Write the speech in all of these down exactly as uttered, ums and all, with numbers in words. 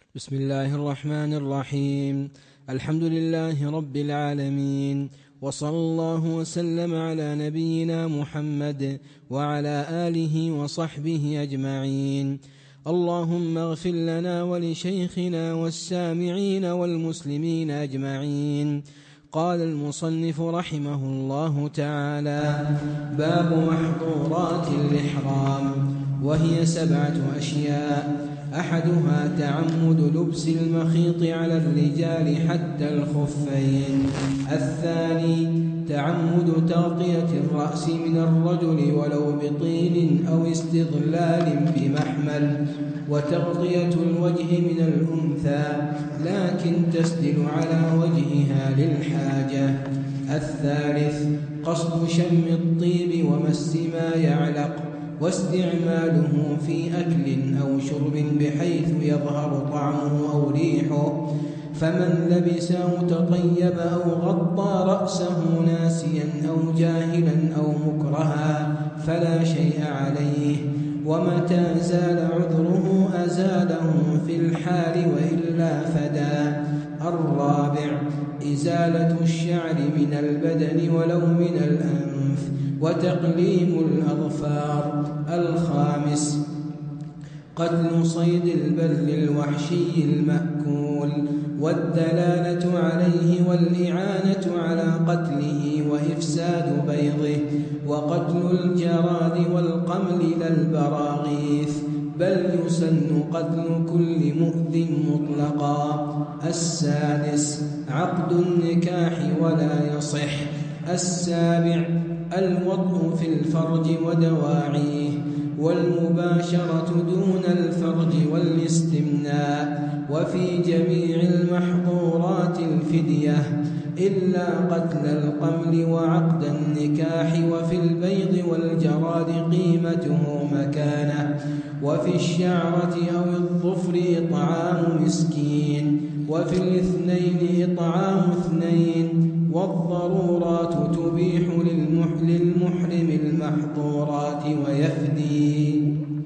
بسم الله الرحمن الرحيم. الحمد لله رب العالمين، وصلى الله وسلم على نبينا محمد وعلى آله وصحبه أجمعين. اللهم اغفر لنا ولشيخنا والسامعين والمسلمين أجمعين. قال المصنف رحمه الله تعالى: باب محظورات الإحرام، وهي سبعة أشياء: أحدها تعمد لبس المخيط على الرجال حتى الخفين. الثاني تعمد تغطية الرأس من الرجل ولو بطين أو استظلال بمحمل، وتغطية الوجه من الأنثى لكن تسدل على وجهها للحاجة. الثالث قصد شم الطيب ومس ما يعلق، واستعماله في أكل أو شرب بحيث يظهر طعمه أو ريحه، فمن لبس أو تطيب أو غطى رأسه ناسيا أو جاهلا أو مكرها فلا شيء عليه، ومتى زال عذره أزاله في الحال وإلا فدا. الرابع إزالة الشعر من البدن ولو من الأنف، وتقليم الأظفار. الخامس قتل صيد البر الوحشي المأكول، والدلالة عليه والإعانة على قتله وإفساد بيضه، وقتل الجراد والقمل لا البراغيث، بل يسن قتل كل مؤذ مطلقا. السادس عقد النكاح ولا يصح. السابع الوطء في الفرج ودواعيه، والمباشرة دون الفرج والاستمناء. وفي جميع المحظورات الفدية إلا قتل القمل وعقد النكاح، وفي البيض والجراد قيمته مكانه، وفي الشعرة أو الظفر إطعام مسكين، وفي الاثنين إطعام اثنين. والضرورات تبيح للمحرم المحظورات ويفدي.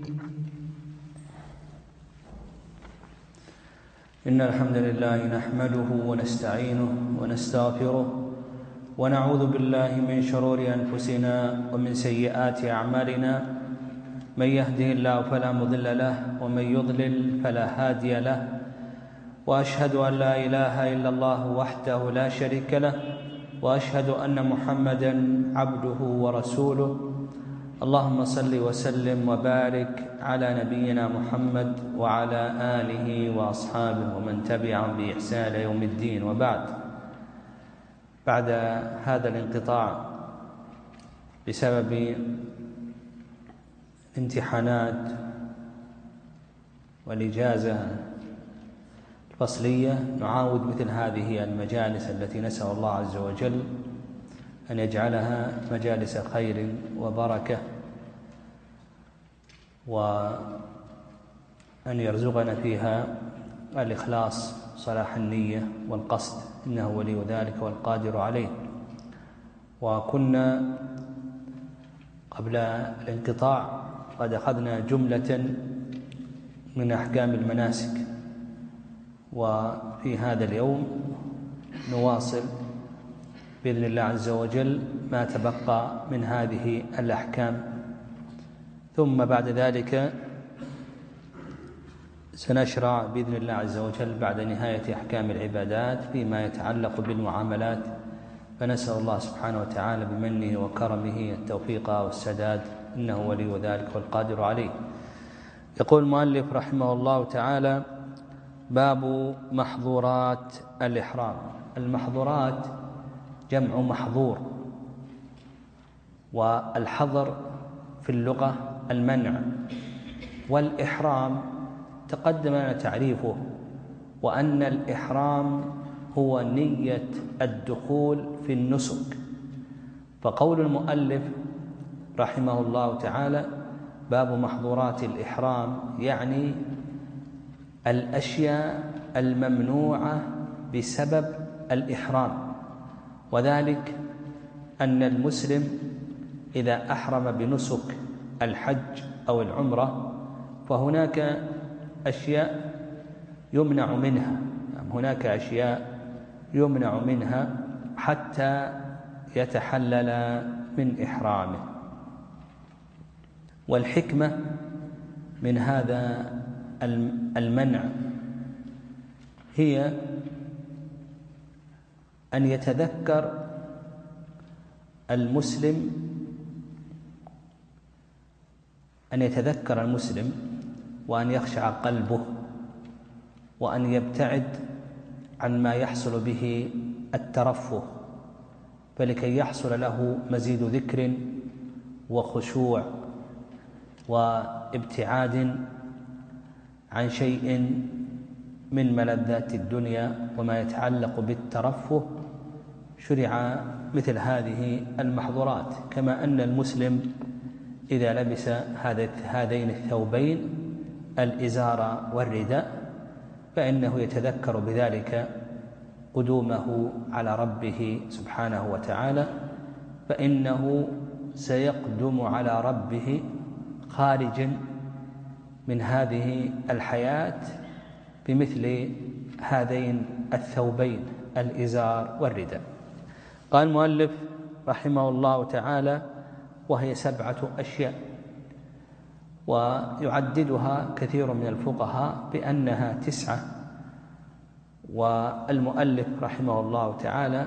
إن الحمد لله نحمده ونستعينه ونستغفره، ونعوذ بالله من شرور أنفسنا ومن سيئات أعمالنا. من يهده الله فلا مضل له، ومن يضلل فلا هادي له، وأشهد أن لا إله إلا الله وحده لا شريك له، وأشهد أن محمدًا عبده ورسوله. اللهم صل وسلم وبارك على نبينا محمد وعلى آله وأصحابه ومن تبعهم بإحسان يوم الدين. وبعد، بعد هذا الانقطاع بسبب الامتحانات والإجازة الفصلية، نعاود مثل هذه المجالس التي نسأل الله عز وجل أن يجعلها مجالس خير وبركة، وأن يرزقنا فيها الإخلاص صلاح النية والقصد، إنه ولي ذلك والقادر عليه. وكنا قبل الانقطاع قد أخذنا جملة من أحكام المناسك، وفي هذا اليوم نواصل بإذن الله عز وجل ما تبقى من هذه الأحكام، ثم بعد ذلك سنشرع بإذن الله عز وجل بعد نهاية أحكام العبادات فيما يتعلق بالمعاملات، فنسأل الله سبحانه وتعالى بمنه وكرمه التوفيق والسداد، إنه ولي ذلك والقادر عليه. يقول المؤلف رحمه الله تعالى: باب محظورات الإحرام. المحظورات جمع محظور، والحظر في اللغة المنع، والإحرام تقدم لنا تعريفه، وأن الإحرام هو نية الدخول في النسك. فقول المؤلف رحمه الله تعالى باب محظورات الإحرام يعني الأشياء الممنوعة بسبب الإحرام، وذلك أن المسلم إذا أحرم بنسك الحج أو العمرة فهناك أشياء يمنع منها، هناك أشياء يمنع منها حتى يتحلل من إحرامه. والحكمة من هذا المنع هي أن يتذكر المسلم أن يتذكر المسلم وأن يخشع قلبه وأن يبتعد عن ما يحصل به الترفه، فلكي يحصل له مزيد ذكر وخشوع وابتعاد عن شيء من ملذات الدنيا وما يتعلق بالترفه، شرع مثل هذه المحظورات. كما أن المسلم إذا لبس هذين الثوبين الإزار والرداء فإنه يتذكر بذلك قدومه على ربه سبحانه وتعالى، فإنه سيقدم على ربه خارجا من هذه الحياة بمثل هذين الثوبين الإزار والرداء. قال المؤلف رحمه الله تعالى: وهي سبعة أشياء، ويعددها كثير من الفقهاء بأنها تسعة، والمؤلف رحمه الله تعالى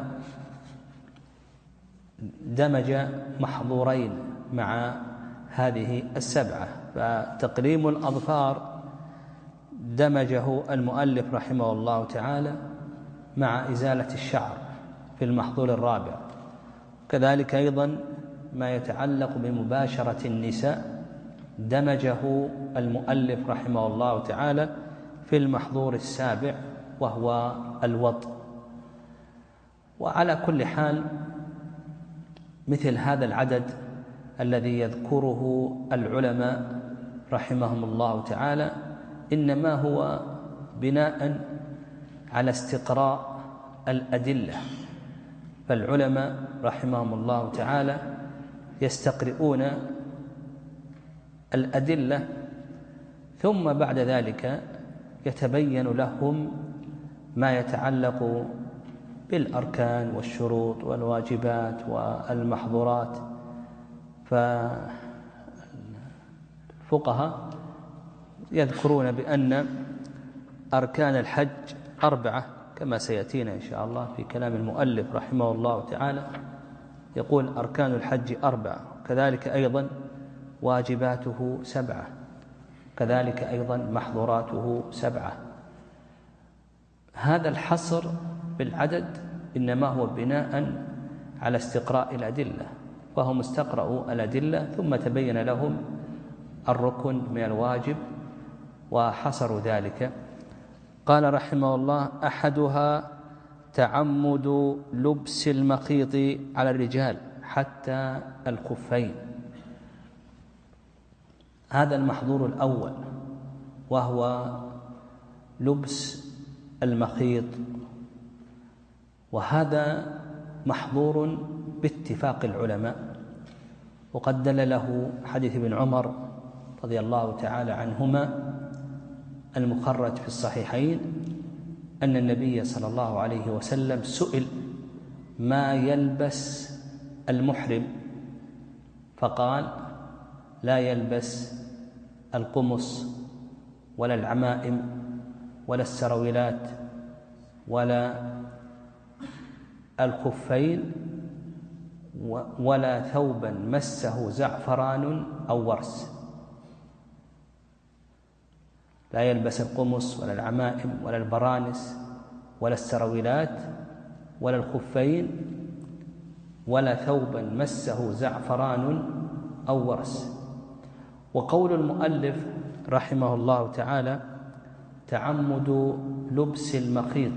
دمج محظورين مع هذه السبعة. فتقليم الأظفار دمجه المؤلف رحمه الله تعالى مع إزالة الشعر في المحظور الرابع، كذلك أيضا ما يتعلق بمباشرة النساء دمجه المؤلف رحمه الله تعالى في المحظور السابع وهو الوطء. وعلى كل حال مثل هذا العدد الذي يذكره العلماء رحمهم الله تعالى إنما هو بناء على استقراء الأدلة، فالعلماء رحمهم الله تعالى يستقرؤون الأدلة ثم بعد ذلك يتبين لهم ما يتعلق بالأركان والشروط والواجبات والمحظورات. فالفقهاء يذكرون بأن أركان الحج أربعة كما سيأتينا إن شاء الله في كلام المؤلف رحمه الله تعالى، يقول أركان الحج أربعة، كذلك أيضا واجباته سبعة، كذلك أيضا محظوراته سبعة. هذا الحصر بالعدد إنما هو بناء على استقراء الأدلة، فهم استقرأوا الأدلة ثم تبين لهم الركن من الواجب وحصروا ذلك. قال رحمه الله: أحدها تعمد لبس المخيط على الرجال حتى الخفين. هذا المحظور الأول وهو لبس المخيط، وهذا محظور باتفاق العلماء، وقد دل له حديث ابن عمر رضي الله تعالى عنهما المخرج في الصحيحين أن النبي صلى الله عليه وسلم سئل ما يلبس المحرم فقال: لا يلبس القمص ولا العمائم ولا السرويلات ولا الخفين ولا ثوبا مسه زعفران أو ورس. لا يلبس القمص ولا العمائم ولا البرانس ولا السرويلات ولا الخفين ولا ثوبا مسه زعفران أو ورس. وقول المؤلف رحمه الله تعالى: تعمد لبس المخيط،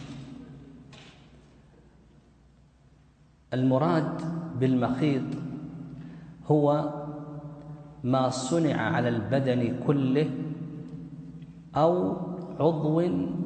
المراد بالمخيط هو ما صنع على البدن كله أو عضو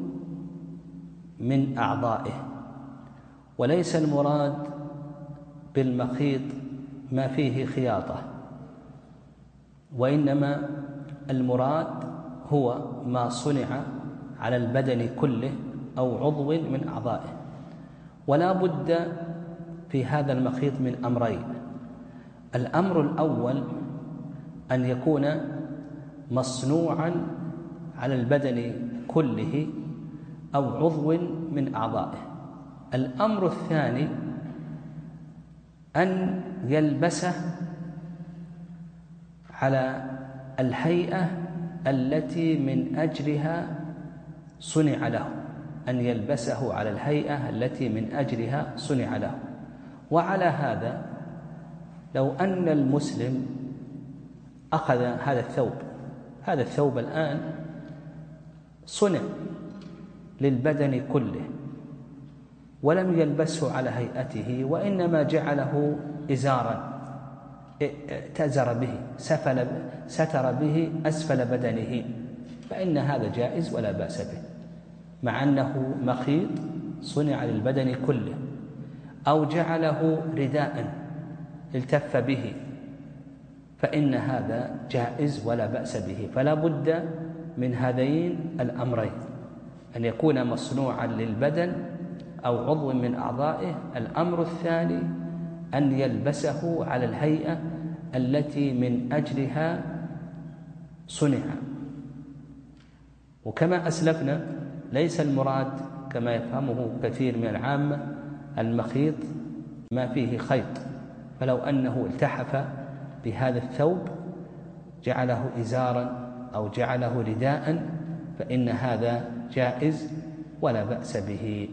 من أعضائه، وليس المراد بالمخيط ما فيه خياطة، وإنما المراد هو ما صنع على البدن كله أو عضو من أعضائه. ولا بد في هذا المخيط من أمرين: الأمر الأول أن يكون مصنوعا على البدن كله أو عضو من أعضائه. الأمر الثاني أن يلبسه على الهيئة التي من أجلها صنع له، أن يلبسه على الهيئة التي من أجلها صنع له. وعلى هذا لو أن المسلم أخذ هذا الثوب هذا الثوب الآن صنع للبدن كله ولم يلبسه على هيئته، وإنما جعله إزارا ائتزر به، سفل ستر به أسفل بدنه، فإن هذا جائز ولا بأس به، مع أنه مخيط صنع للبدن كله. أو جعله رداء التف به، فإن هذا جائز ولا بأس به. فلا بد من هذين الأمرين: أن يكون مصنوعا للبدن أو عضو من أعضائه. الأمر الثاني أن يلبسه على الهيئة التي من أجلها صنع. وكما أسلفنا ليس المراد كما يفهمه كثير من العامة المخيط ما فيه خيط، فلو أنه التحف بهذا الثوب جعله إزارا أو جعله رداء فإن هذا جائز ولا بأس به.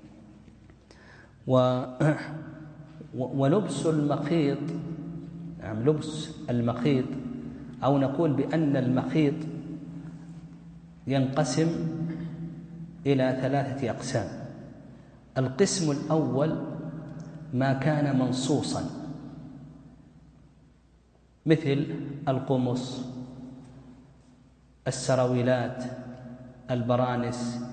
و... ولبس المخيط، يعني لبس المخيط، أو نقول بأن المخيط ينقسم إلى ثلاثة أقسام. القسم الأول ما كان منصوصا، مثل القمص، السراويلات، البرانس،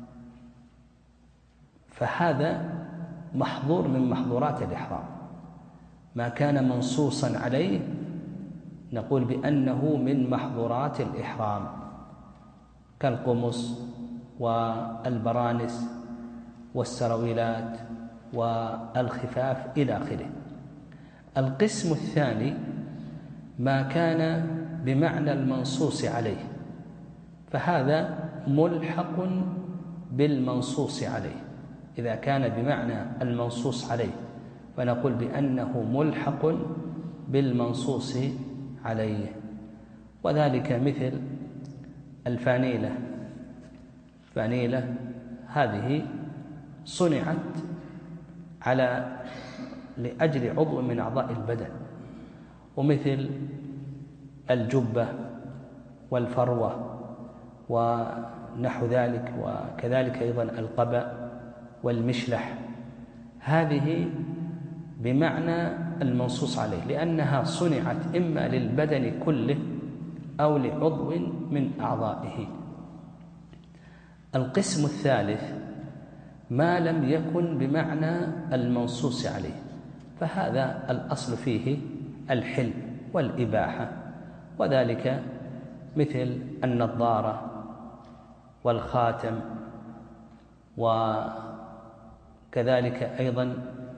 فهذا محظور من محظورات الإحرام. ما كان منصوصا عليه نقول بأنه من محظورات الإحرام، كالقمص والبرانس والسراويلات والخفاف إلى آخره. القسم الثاني ما كان بمعنى المنصوص عليه، فهذا ملحق بالمنصوص عليه. إذا كان بمعنى المنصوص عليه فنقول بأنه ملحق بالمنصوص عليه، وذلك مثل الفانيلة. الفانيلة هذه صنعت على لأجل عضو من أعضاء البدن، ومثل الجبة والفروة ونحو ذلك، وكذلك أيضا القبأ والمشلح، هذه بمعنى المنصوص عليه، لأنها صنعت إما للبدن كله أو لعضو من أعضائه. القسم الثالث ما لم يكن بمعنى المنصوص عليه، فهذا الأصل فيه الحل والإباحة، وذلك مثل النظارة والخاتم، وكذلك أيضا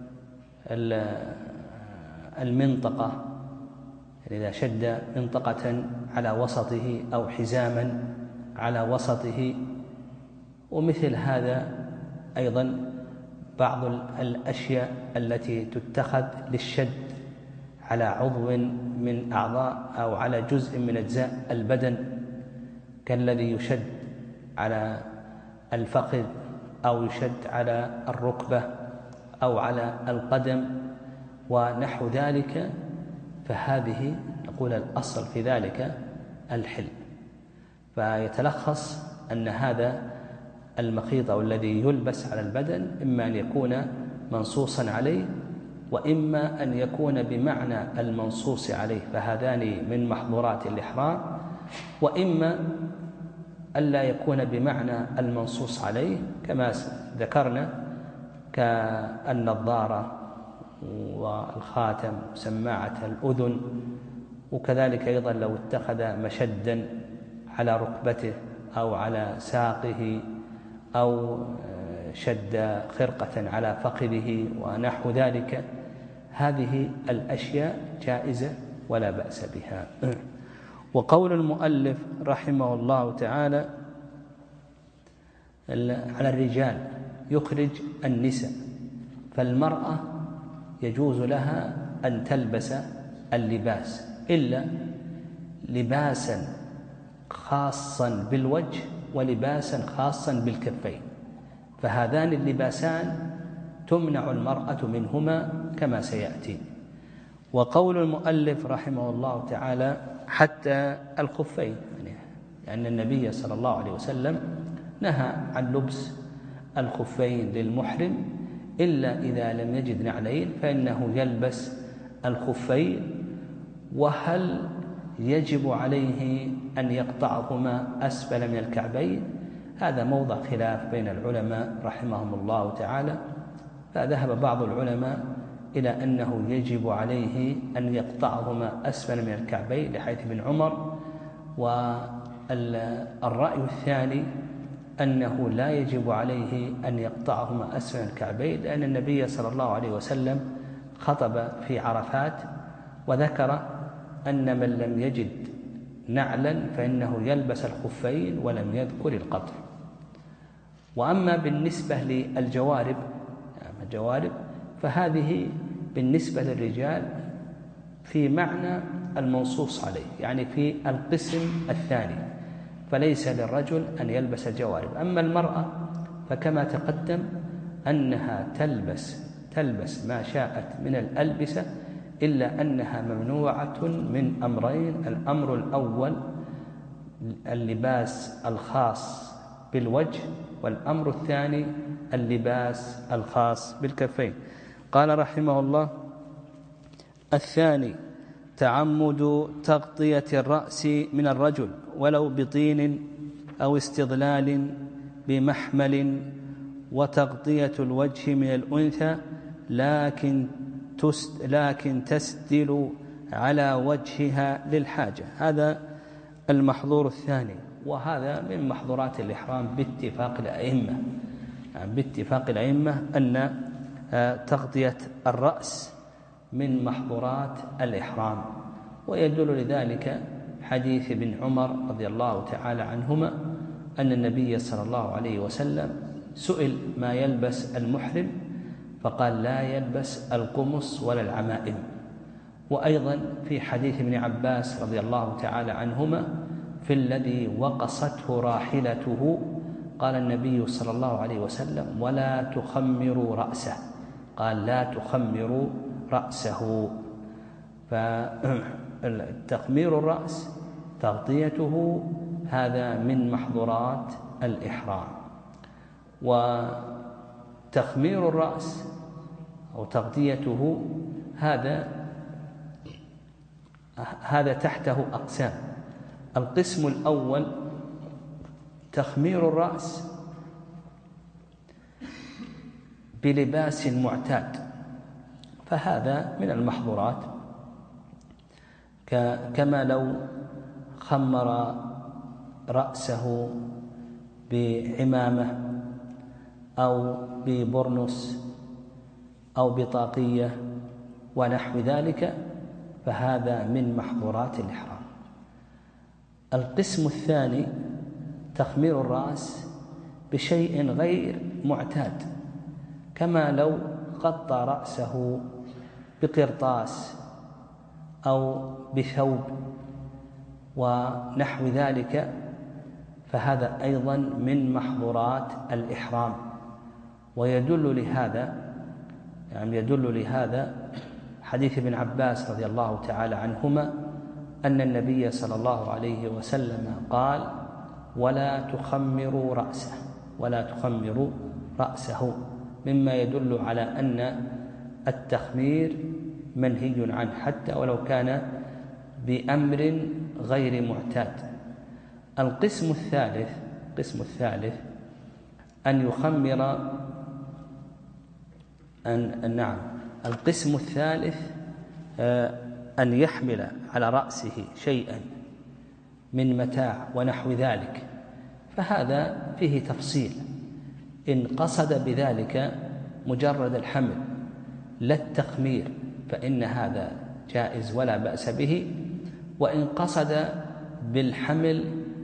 المنطقة، يعني إذا شد منطقة على وسطه أو حزاما على وسطه. ومثل هذا أيضا بعض الأشياء التي تتخذ للشد على عضو من أعضاء أو على جزء من أجزاء البدن، كالذي يشد على الفخذ أو يشد على الركبة أو على القدم ونحو ذلك، فهذه نقول الأصل في ذلك الحل. فيتلخص أن هذا المخيط أو الذي يلبس على البدن إما أن يكون منصوصا عليه، وإما أن يكون بمعنى المنصوص عليه، فهذان من محظورات الإحرام، وإما ألا يكون بمعنى المنصوص عليه كما ذكرنا كالنظارة والخاتم وسماعة الأذن، وكذلك أيضا لو اتخذ مشدا على ركبته أو على ساقه أو شد خرقة على فخذه ونحو ذلك، هذه الأشياء جائزة ولا بأس بها. وقول المؤلف رحمه الله تعالى على الرجال يخرج النساء، فالمرأة يجوز لها أن تلبس اللباس إلا لباسا خاصا بالوجه ولباسا خاصا بالكفين، فهذان اللباسان تمنع المرأة منهما كما سيأتي. وقول المؤلف رحمه الله تعالى حتى الخفين، يعني لأن النبي صلى الله عليه وسلم نهى عن لبس الخفين للمحرم إلا إذا لم يجد نعلين فإنه يلبس الخفين. وهل يجب عليه أن يقطعهما أسفل من الكعبين؟ هذا موضع خلاف بين العلماء رحمهم الله تعالى، فذهب بعض العلماء إلى أنه يجب عليه أن يقطعهما أسفل من الكعبين لحديث ابن عمر، والرأي الثاني أنه لا يجب عليه أن يقطعهما أسفل من الكعبين، لأن النبي صلى الله عليه وسلم خطب في عرفات وذكر أن من لم يجد نعلا فإنه يلبس الخفين ولم يذكر القطع. وأما بالنسبة للجوارب يعني الجوارب فهذه بالنسبة للرجال في معنى المنصوص عليه، يعني في القسم الثاني، فليس للرجل أن يلبس الجوارب. أما المرأة فكما تقدم أنها تلبس تلبس ما شاءت من الألبسة، إلا أنها ممنوعة من أمرين: الأمر الأول اللباس الخاص بالوجه، والأمر الثاني اللباس الخاص بالكفين. قال رحمه الله: الثاني تعمد تغطية الرأس من الرجل ولو بطين أو استظلال بمحمل، وتغطية الوجه من الأنثى لكن لكن تسدل على وجهها للحاجة. هذا المحظور الثاني، وهذا من محظورات الإحرام باتفاق الأئمة، يعني باتفاق الأئمة أن تغطية الرأس من محظورات الإحرام. ويدل لذلك حديث ابن عمر رضي الله تعالى عنهما أن النبي صلى الله عليه وسلم سئل ما يلبس المحرم فقال: لا يلبس القمص ولا العمائم. وأيضا في حديث ابن عباس رضي الله تعالى عنهما في الذي وقصته راحلته قال النبي صلى الله عليه وسلم: ولا تخمروا رأسه، قال: لا تخمروا رأسه. فتخمير الرأس تغطيته هذا من محظورات الإحرام. وتخمير الرأس أو تغطيته هذا هذا تحته أقسام. القسم الأول تخمير الرأس بلباس معتاد، فهذا من المحظورات، كما لو خمر رأسه بعمامة أو ببرنس أو بطاقية ونحو ذلك، فهذا من محظورات الإحرام. القسم الثاني تخمير الرأس بشيء غير معتاد، كما لو غطى رأسه بقرطاس أو بثوب ونحو ذلك، فهذا أيضا من محظورات الإحرام. ويدل لهذا يعني يدل لهذا حديث ابن عباس رضي الله تعالى عنهما أن النبي صلى الله عليه وسلم قال: ولا تخمروا رأسه ولا تخمروا رأسه، مما يدل على أن التخمير منهي عنه حتى ولو كان بأمر غير معتاد. القسم الثالث القسم الثالث أن يخمر أن نعم القسم الثالث أن يحمل على رأسه شيئا من متاع ونحو ذلك، فهذا فيه تفصيل. إن قصد بذلك مجرد الحمل لا التخمير فإن هذا جائز ولا بأس به، وإن قصد بالحمل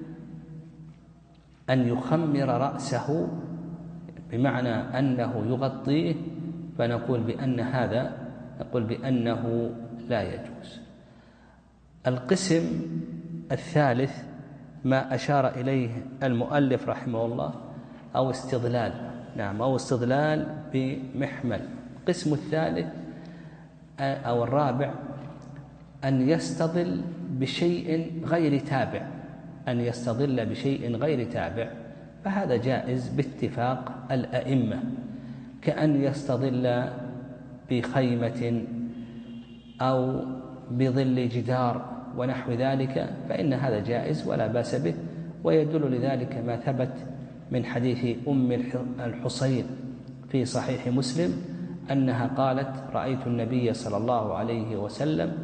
أن يخمر رأسه بمعنى أنه يغطيه فنقول بأن هذا نقول بأنه لا يجوز. القسم الثالث ما أشار إليه المؤلف رحمه الله أو استضلال نعم أو استضلال بمحمل. القسم الثالث أو الرابع أن يستضل بشيء غير تابع أن يستضل بشيء غير تابع فهذا جائز باتفاق الأئمة، كأن يستضل بخيمة أو بظل جدار ونحو ذلك، فإن هذا جائز ولا بأس به. ويدل لذلك ما ثبت من حديث أم الحصين في صحيح مسلم أنها قالت: رأيت النبي صلى الله عليه وسلم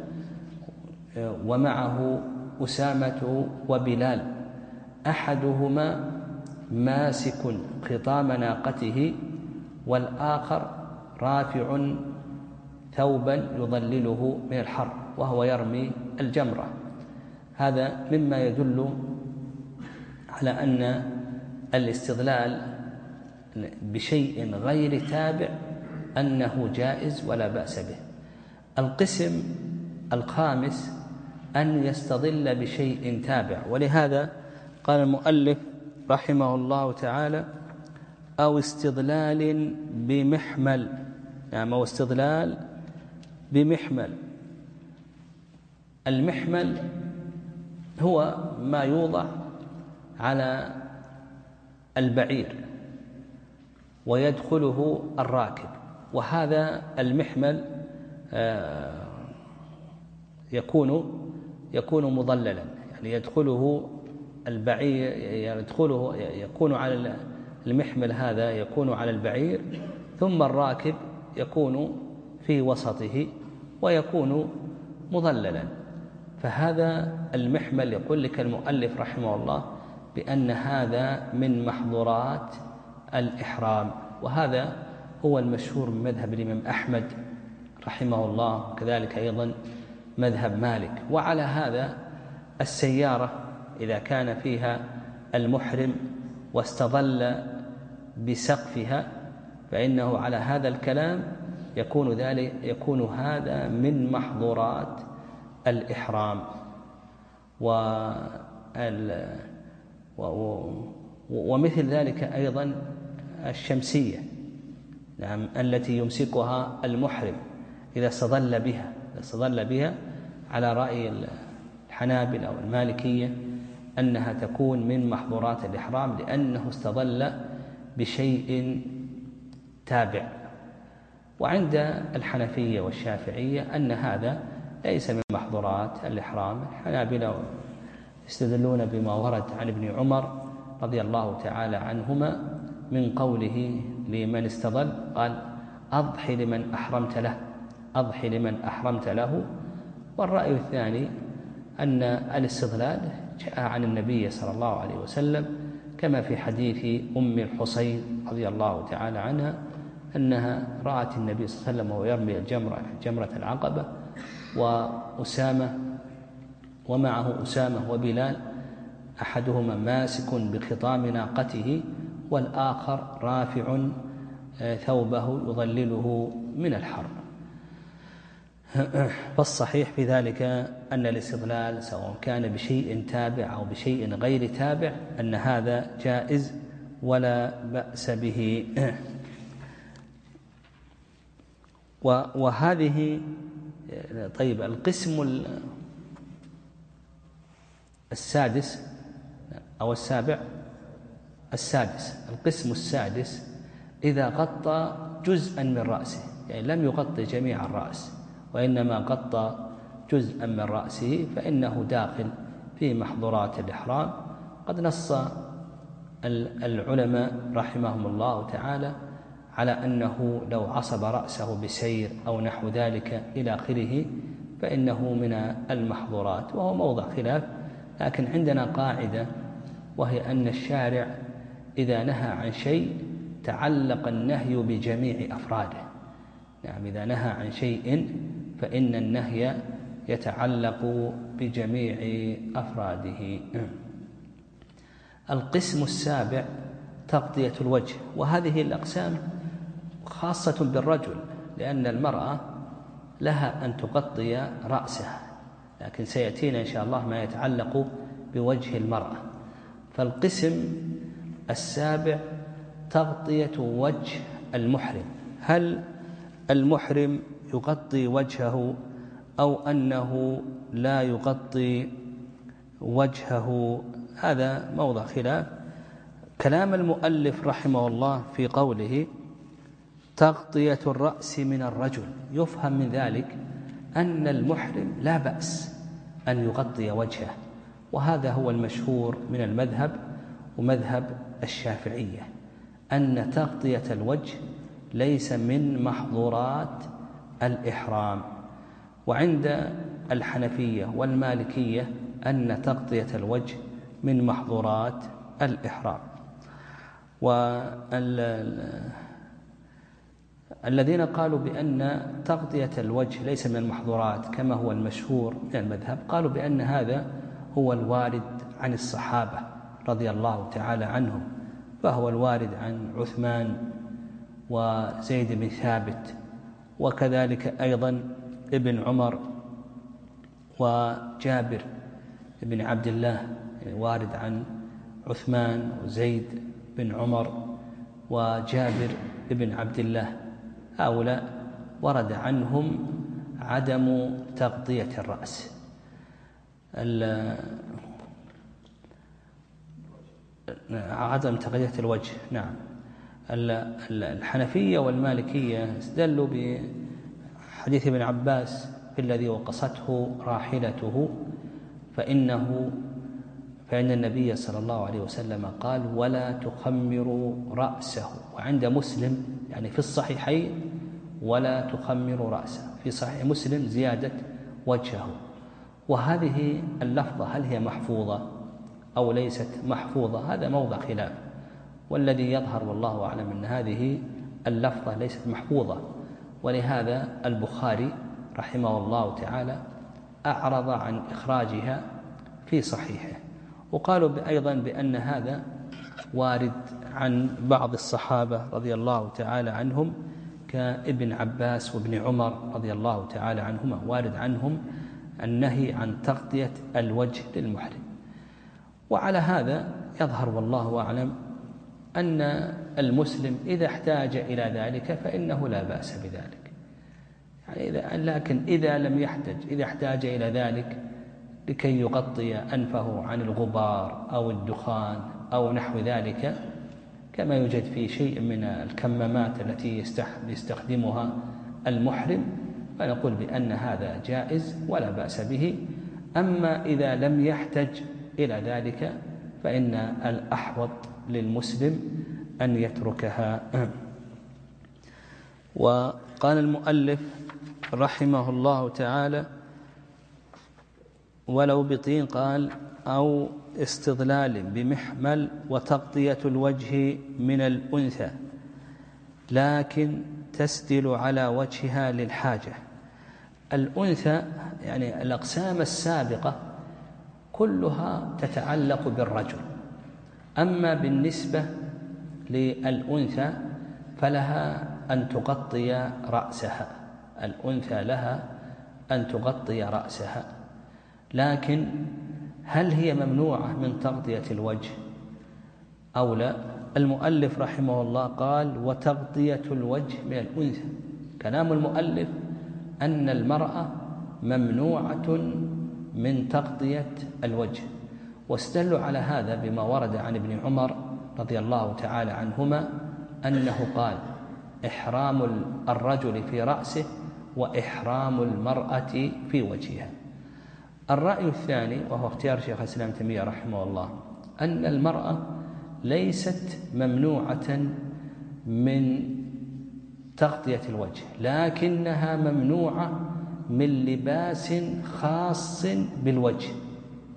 ومعه أسامة وبلال أحدهما ماسك خطام ناقته والآخر رافع ثوبا يظلله من الحر وهو يرمي الجمرة. هذا مما يدل على أن الاستضلال بشيء غير تابع أنه جائز ولا بأس به. القسم الخامس أن يستضل بشيء تابع، ولهذا قال المؤلف رحمه الله تعالى: أو استضلال بمحمل يعني أو استضلال بمحمل. المحمل هو ما يوضع على البعير ويدخله الراكب، وهذا المحمل يكون يكون مضللا يعني يدخله البعير يدخله يكون على المحمل هذا يكون على البعير، ثم الراكب يكون في وسطه ويكون مضللا. فهذا المحمل يقول لك المؤلف رحمه الله بأن هذا من محظورات الإحرام، وهذا هو المشهور من مذهب الإمام أحمد رحمه الله، وكذلك أيضا مذهب مالك. وعلى هذا السيارة إذا كان فيها المحرم واستظل بسقفها فإنه على هذا الكلام يكون ذلك يكون هذا من محظورات الإحرام. ومثل ذلك أيضا الشمسية نعم التي يمسكها المحرم إذا استظل بها إذا استظل بها على رأي الحنابلة أو المالكية أنها تكون من محظورات الإحرام لأنه استظل بشيء تابع. وعند الحنفية والشافعية أن هذا ليس من محظورات الإحرام. الحنابلة يستدلون بما ورد عن ابن عمر رضي الله تعالى عنهما من قوله لمن استظل قال: أضحي لمن أحرمت له أضحي لمن أحرمت له. والرأي الثاني أن الاستظلال جاء عن النبي صلى الله عليه وسلم كما في حديث أم الحصين رضي الله تعالى عنها أنها رأت النبي صلى الله عليه وسلم وهو يرمي الجمرة جمرة العقبة وأسامة ومعه أسامة وبلال أحدهما ماسك بخطام ناقته والآخر رافع ثوبه يظلله من الحر. فالصحيح في ذلك أن الاستظلال سواء كان بشيء تابع أو بشيء غير تابع أن هذا جائز ولا بأس به. وهذه طيب القسم السادس أو السابع السادس القسم السادس إذا غطى جزءا من رأسه يعني لم يغطي جميع الرأس وإنما غطى جزءا من رأسه فإنه داخل في محظورات الإحرام. قد نص العلماء رحمهم الله تعالى على أنه لو عصب رأسه بسير أو نحو ذلك إلى آخره فإنه من المحظورات، وهو موضع خلاف. لكن عندنا قاعدة وهي أن الشارع إذا نهى عن شيء تعلق النهي بجميع أفراده. نعم، إذا نهى عن شيء فإن النهي يتعلق بجميع أفراده. القسم السابع تغطية الوجه، وهذه الأقسام خاصة بالرجل، لأن المرأة لها أن تغطي رأسها، لكن سيأتينا إن شاء الله ما يتعلق بوجه المرأة. فالقسم السابع تغطية وجه المحرم. هل المحرم يغطي وجهه أو أنه لا يغطي وجهه؟ هذا موضع خلاف. كلام المؤلف رحمه الله في قوله تغطية الرأس من الرجل، يفهم من ذلك أن المحرم لا بأس أن يغطي وجهه، وهذا هو المشهور من المذهب ومذهب الشافعية، أن تغطية الوجه ليس من محظورات الإحرام. وعند الحنفية والمالكية أن تغطية الوجه من محظورات الإحرام. والذين قالوا بأن تغطية الوجه ليس من المحظورات كما هو المشهور من المذهب قالوا بأن هذا هو الوارد عن الصحابة رضي الله تعالى عنهم، فهو الوارد عن عثمان وزيد بن ثابت، وكذلك أيضا ابن عمر وجابر بن عبد الله، وارد عن عثمان وزيد بن عمر وجابر بن عبد الله، هؤلاء ورد عنهم عدم تغطية الرأس. عدم تغطية الوجه. نعم، الحنفية والمالكية استدلوا بحديث ابن عباس في الذي وقصته راحلته، فإنه فإن النبي صلى الله عليه وسلم قال ولا تخمروا رأسه، وعند مسلم يعني في الصحيحين ولا تخمروا رأسه، في صحيح مسلم زيادة وجهه. وهذه اللفظة هل هي محفوظة أو ليست محفوظة؟ هذا موضع خلاف، والذي يظهر والله أعلم أن هذه اللفظة ليست محفوظة، ولهذا البخاري رحمه الله تعالى أعرض عن إخراجها في صحيحه. وقالوا أيضا بأن هذا وارد عن بعض الصحابة رضي الله تعالى عنهم كابن عباس وابن عمر رضي الله تعالى عنهما، وارد عنهم النهي عن تغطية الوجه للمحرم. وعلى هذا يظهر والله أعلم أن المسلم إذا احتاج إلى ذلك فإنه لا بأس بذلك، يعني إذا لكن إذا لم يحتج، إذا احتاج إلى ذلك لكي يغطي أنفه عن الغبار أو الدخان أو نحو ذلك، كما يوجد في شيء من الكمامات التي يستخدمها المحرم، فنقول بأن هذا جائز ولا بأس به. أما إذا لم يحتج إلى ذلك فإن الأحوط للمسلم أن يتركها. وقال المؤلف رحمه الله تعالى ولو بطين، قال أو استظلال بمحمل، وتغطية الوجه من الأنثى لكن تسدل على وجهها للحاجة. الأنثى يعني الأقسام السابقة كلها تتعلق بالرجل، أما بالنسبة للأنثى فلها أن تغطي رأسها، الأنثى لها أن تغطي رأسها، لكن هل هي ممنوعة من تغطية الوجه أو لا؟ المؤلف رحمه الله قال وتغطية الوجه من الأنثى. كلام المؤلف أن المرأة ممنوعة من تغطية الوجه، واستدلوا على هذا بما ورد عن ابن عمر رضي الله تعالى عنهما أنه قال إحرام الرجل في رأسه وإحرام المرأة في وجهها. الرأي الثاني وهو اختيار شيخ الإسلام ابن تيمية رحمه الله أن المرأة ليست ممنوعة من تغطية الوجه، لكنها ممنوعة من لباس خاص بالوجه،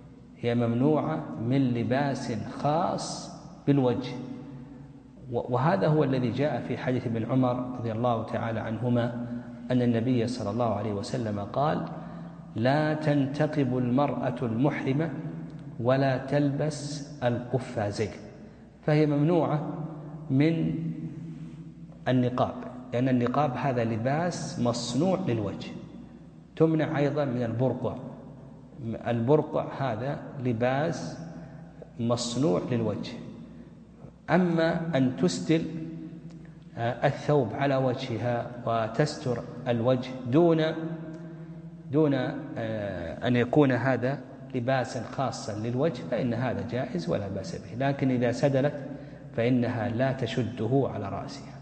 هي ممنوعة من لباس خاص بالوجه. وهذا هو الذي جاء في حديث ابن عمر رضي الله تعالى عنهما أن النبي صلى الله عليه وسلم قال: لا تنتقب المرأة المحرمة ولا تلبس القفازين. فهي ممنوعة من النقاب، لأن النقاب هذا لباس مصنوع للوجه. تمنع أيضا من البرقع. البرقع هذا لباس مصنوع للوجه. أما أن تسدل الثوب على وجهها وتستر الوجه دون دون أن يكون هذا لباسا خاصا للوجه فإن هذا جائز ولا بأس به، لكن إذا سدلت فإنها لا تشده على رأسها.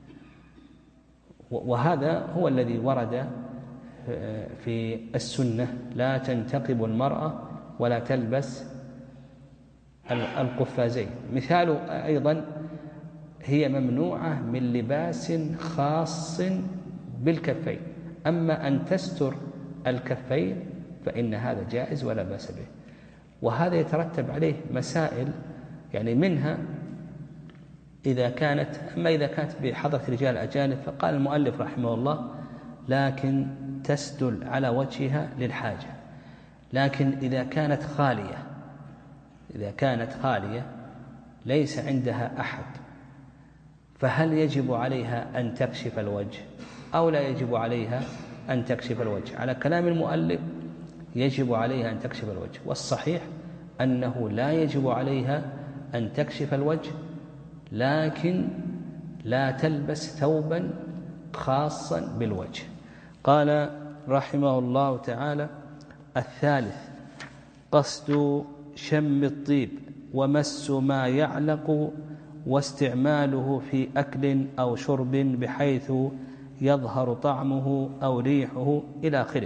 وهذا هو الذي ورد في السنة: لا تنتقب المرأة ولا تلبس القفازين. مثال أيضا: هي ممنوعة من لباس خاص بالكفين، أما أن تستر الكفين فإن هذا جائز ولا بأس به. وهذا يترتب عليه مسائل، يعني منها إذا كانت أما إذا كانت بحضرة رجال أجانب فقال المؤلف رحمه الله: لكن تسدل على وجهها للحاجة. لكن إذا كانت خالية إذا كانت خالية ليس عندها أحد، فهل يجب عليها أن تكشف الوجه أو لا يجب عليها أن تكشف الوجه؟ على كلام المؤلف يجب عليها أن تكشف الوجه، والصحيح أنه لا يجب عليها أن تكشف الوجه، لكن لا تلبس ثوبا خاصا بالوجه. قال رحمه الله تعالى: الثالث قصد شم الطيب ومس ما يعلق واستعماله في أكل أو شرب بحيث يظهر طعمه أو ريحه إلى آخره.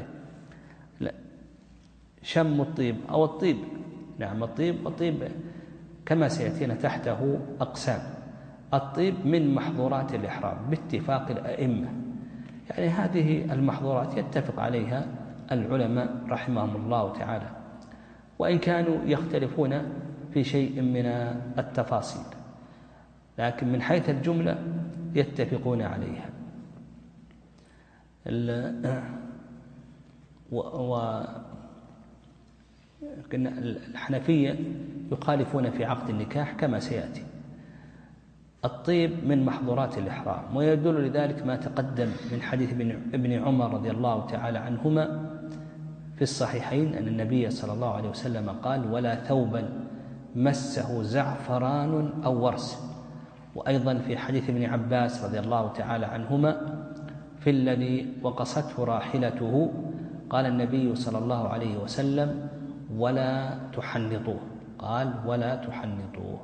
شم الطيب أو الطيب، نعم الطيب والطيب كما سيأتينا تحته أقسام. الطيب من محظورات الإحرام باتفاق الأئمة، يعني هذه المحظورات يتفق عليها العلماء رحمهم الله تعالى، وإن كانوا يختلفون في شيء من التفاصيل، لكن من حيث الجملة يتفقون عليها. والحنفية يخالفون في عقد النكاح كما سيأتي. الطيب من محظورات الإحرام، ويدل لذلك ما تقدم من حديث ابن عمر رضي الله تعالى عنهما في الصحيحين أن النبي صلى الله عليه وسلم قال: ولا ثوبا مسه زعفران أو ورس. وأيضا في حديث ابن عباس رضي الله تعالى عنهما في الذي وقصته راحلته قال النبي صلى الله عليه وسلم: ولا تحنطوه. قال: ولا تحنطوه.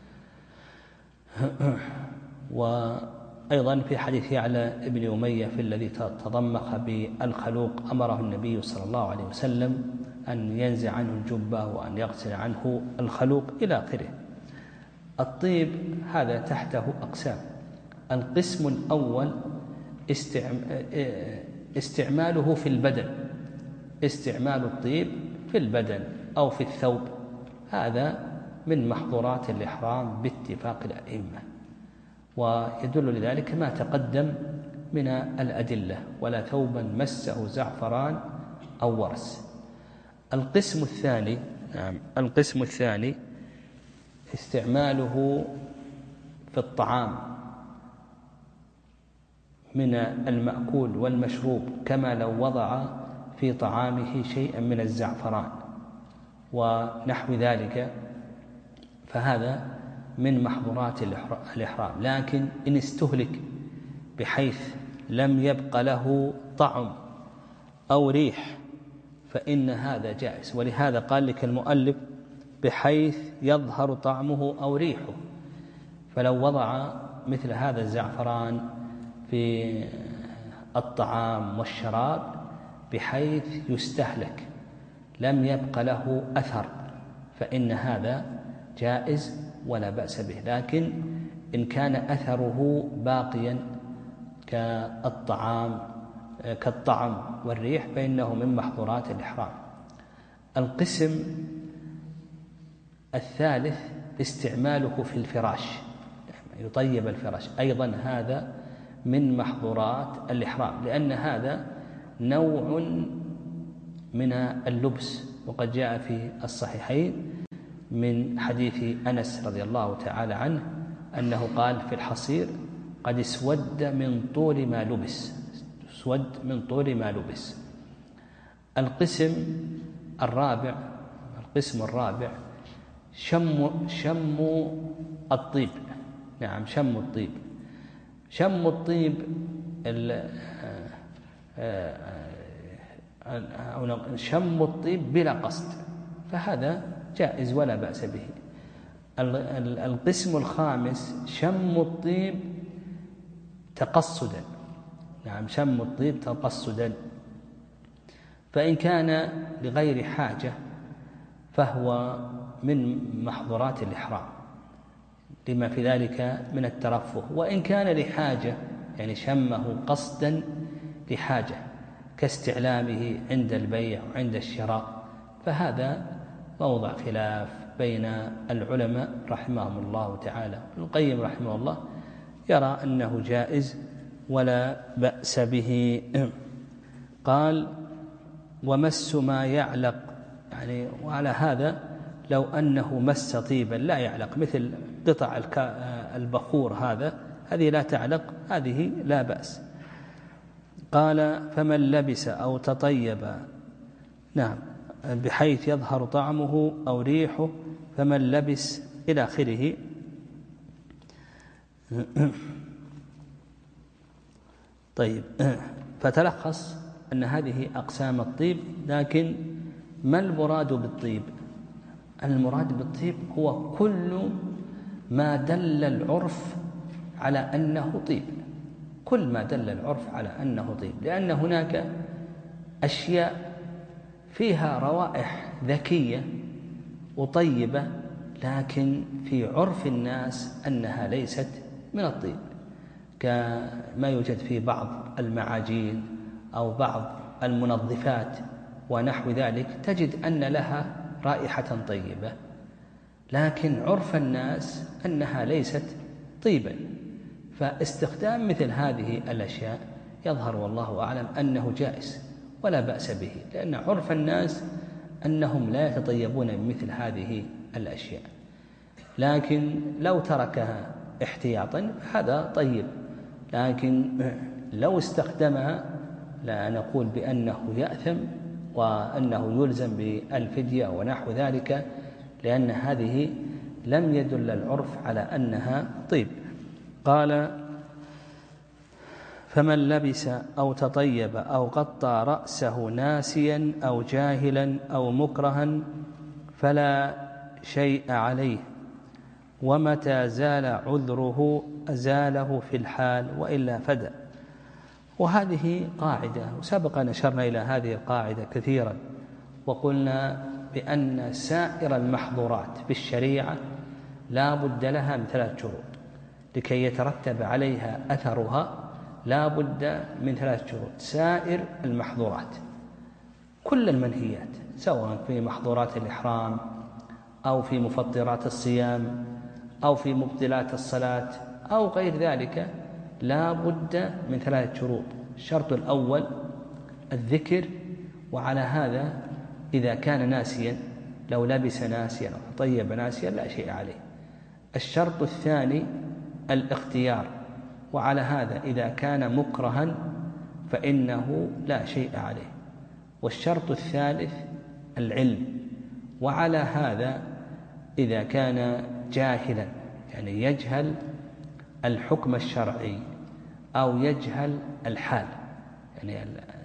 وأيضا في حديث يعلى ابن أمية في الذي تضمخ بالخلوق أمره النبي صلى الله عليه وسلم أن ينزع عنه الجبة وأن يغسل عنه الخلوق إلى آخره. الطيب هذا تحته أقسام. القسم الأول استعماله في البدن، استعمال الطيب في البدن أو في الثوب، هذا من محظورات الإحرام باتفاق الأئمة، ويدل لذلك ما تقدم من الأدلة: ولا ثوبا مسه زعفران أو ورس. القسم الثاني نعم القسم الثاني استعماله في الطعام من المأكول والمشروب، كما لو وضع في طعامه شيئا من الزعفران ونحو ذلك، فهذا من محظورات الإحرام. لكن إن استهلك بحيث لم يبق له طعم أو ريح فإن هذا جائز، ولهذا قال لك المؤلف: بحيث يظهر طعمه أو ريحه. فلو وضع مثل هذا الزعفران في الطعام والشراب بحيث يستهلك لم يبق له أثر فإن هذا جائز ولا بأس به. لكن إن كان أثره باقيا كالطعام كالطعم والريح فإنه من محظورات الإحرام. القسم الثالث استعماله في الفراش، يطيب الفراش، أيضا هذا من محظورات الإحرام، لأن هذا نوع من اللبس. وقد جاء في الصحيحين من حديث أنس رضي الله تعالى عنه أنه قال في الحصير: قد اسود من طول ما لبس، اسود من طول ما لبس. القسم الرابع القسم الرابع شم شم الطيب. نعم، شم الطيب. شم الطيب شم الطيب بلا قصد، فهذا جائز ولا بأس به. القسم الخامس شم الطيب تقصدا. نعم، شم الطيب تقصدا، فإن كان لغير حاجة فهو من محظورات الإحرام لما في ذلك من الترفه. وإن كان لحاجة، يعني شمه قصدا لحاجة كاستعلامه عند البيع وعند الشراء، فهذا موضع خلاف بين العلماء رحمهم الله تعالى. ابن القيم رحمه الله يرى أنه جائز ولا بأس به. قال: ومس ما يعلق، يعني وعلى هذا لو أنه مس طيبا لا يعلق، مثل قطع البخور هذا، هذه لا تعلق، هذه لا بأس. قال: فمن لبس أو تطيب، نعم، بحيث يظهر طعمه أو ريحه، فمن لبس إلى آخره. طيب، فتلخص أن هذه أقسام الطيب. لكن ما المراد بالطيب؟ المراد بالطيب هو كل ما دل العرف على أنه طيب، كل ما دل العرف على أنه طيب، لأن هناك أشياء فيها روائح ذكية وطيبة، لكن في عرف الناس أنها ليست من الطيب، كما يوجد في بعض المعاجين أو بعض المنظفات ونحو ذلك، تجد أن لها رائحة طيبة، لكن عرف الناس أنها ليست طيبا. فاستخدام مثل هذه الأشياء يظهر والله أعلم أنه جائز ولا بأس به، لأن عرف الناس أنهم لا يتطيبون بمثل هذه الأشياء. لكن لو تركها احتياطا هذا طيب، لكن لو استخدمها لا نقول بأنه يأثم وأنه يلزم بالفدية ونحو ذلك، لأن هذه لم يدل العرف على أنها طيب. قال: فمن لبس أو تطيب أو غطى رأسه ناسيا أو جاهلا أو مكرها فلا شيء عليه، ومتى زال عذره أزاله في الحال وإلا فدى. وهذه قاعدة، وسبق أن أشرنا إلى هذه القاعدة كثيرا، وقلنا بأن سائر المحظورات في الشريعة لا بد لها من ثلاث شروط لكي يترتب عليها أثرها، لا بد من ثلاث شروط. سائر المحظورات، كل المنهيات، سواء في محظورات الإحرام أو في مفطرات الصيام أو في مبطلات الصلاة أو غير ذلك، لا بد من ثلاث شروط. الشرط الأول الذكر، وعلى هذا إذا كان ناسيا، لو لبس ناسيا أو طيب ناسيا لا شيء عليه. الشرط الثاني الاختيار، وعلى هذا إذا كان مكرها فإنه لا شيء عليه. والشرط الثالث العلم، وعلى هذا إذا كان جاهلا، يعني يجهل الحكم الشرعي أو يجهل الحال، يعني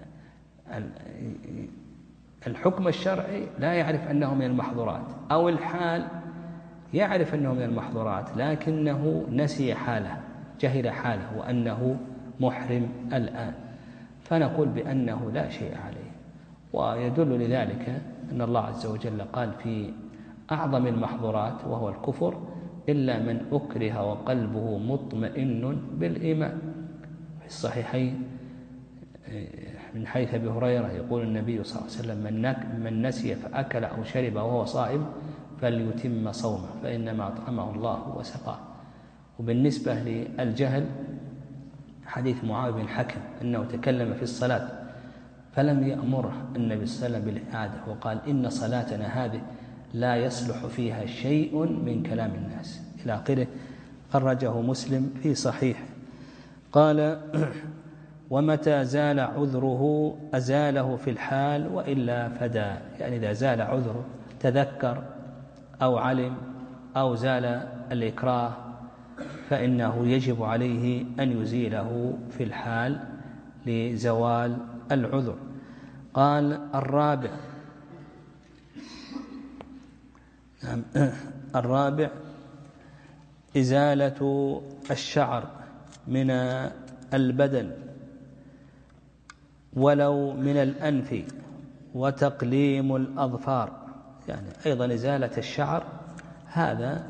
الحكم الشرعي لا يعرف أنه من المحظورات، أو الحال يعرف أنه من المحظورات لكنه نسي حاله، جهل حاله وأنه محرم الآن، فنقول بأنه لا شيء عليه. ويدل لذلك أن الله عز وجل قال في أعظم المحظورات وهو الكفر: إلا من أكره وقلبه مطمئن بالإيمان. في الصحيحين من حيث أبي هريرة يقول النبي صلى الله عليه وسلم: من نسي فأكل أو شرب وهو صائم فليتم صومه فإنما أطعمه الله وسقاه. وبالنسبة للجهل حديث معاوية بن الحكم أنه تكلم في الصلاة فلم يأمره النبي صلى الله عليه وسلم بالإعادة، وقال إن صلاتنا هذه لا يصلح فيها شيء من كلام الناس إلى آخره، خرجه مسلم في صحيح. قال ومتى زال عذره أزاله في الحال وإلا فدى، يعني إذا زال عذره تذكر أو علم أو زال الإكراه فإنه يجب عليه أن يزيله في الحال لزوال العذر. قال الرابع الرابع إزالة الشعر من البدن ولو من الأنف وتقليم الأظفار، يعني أيضا إزالة الشعر هذا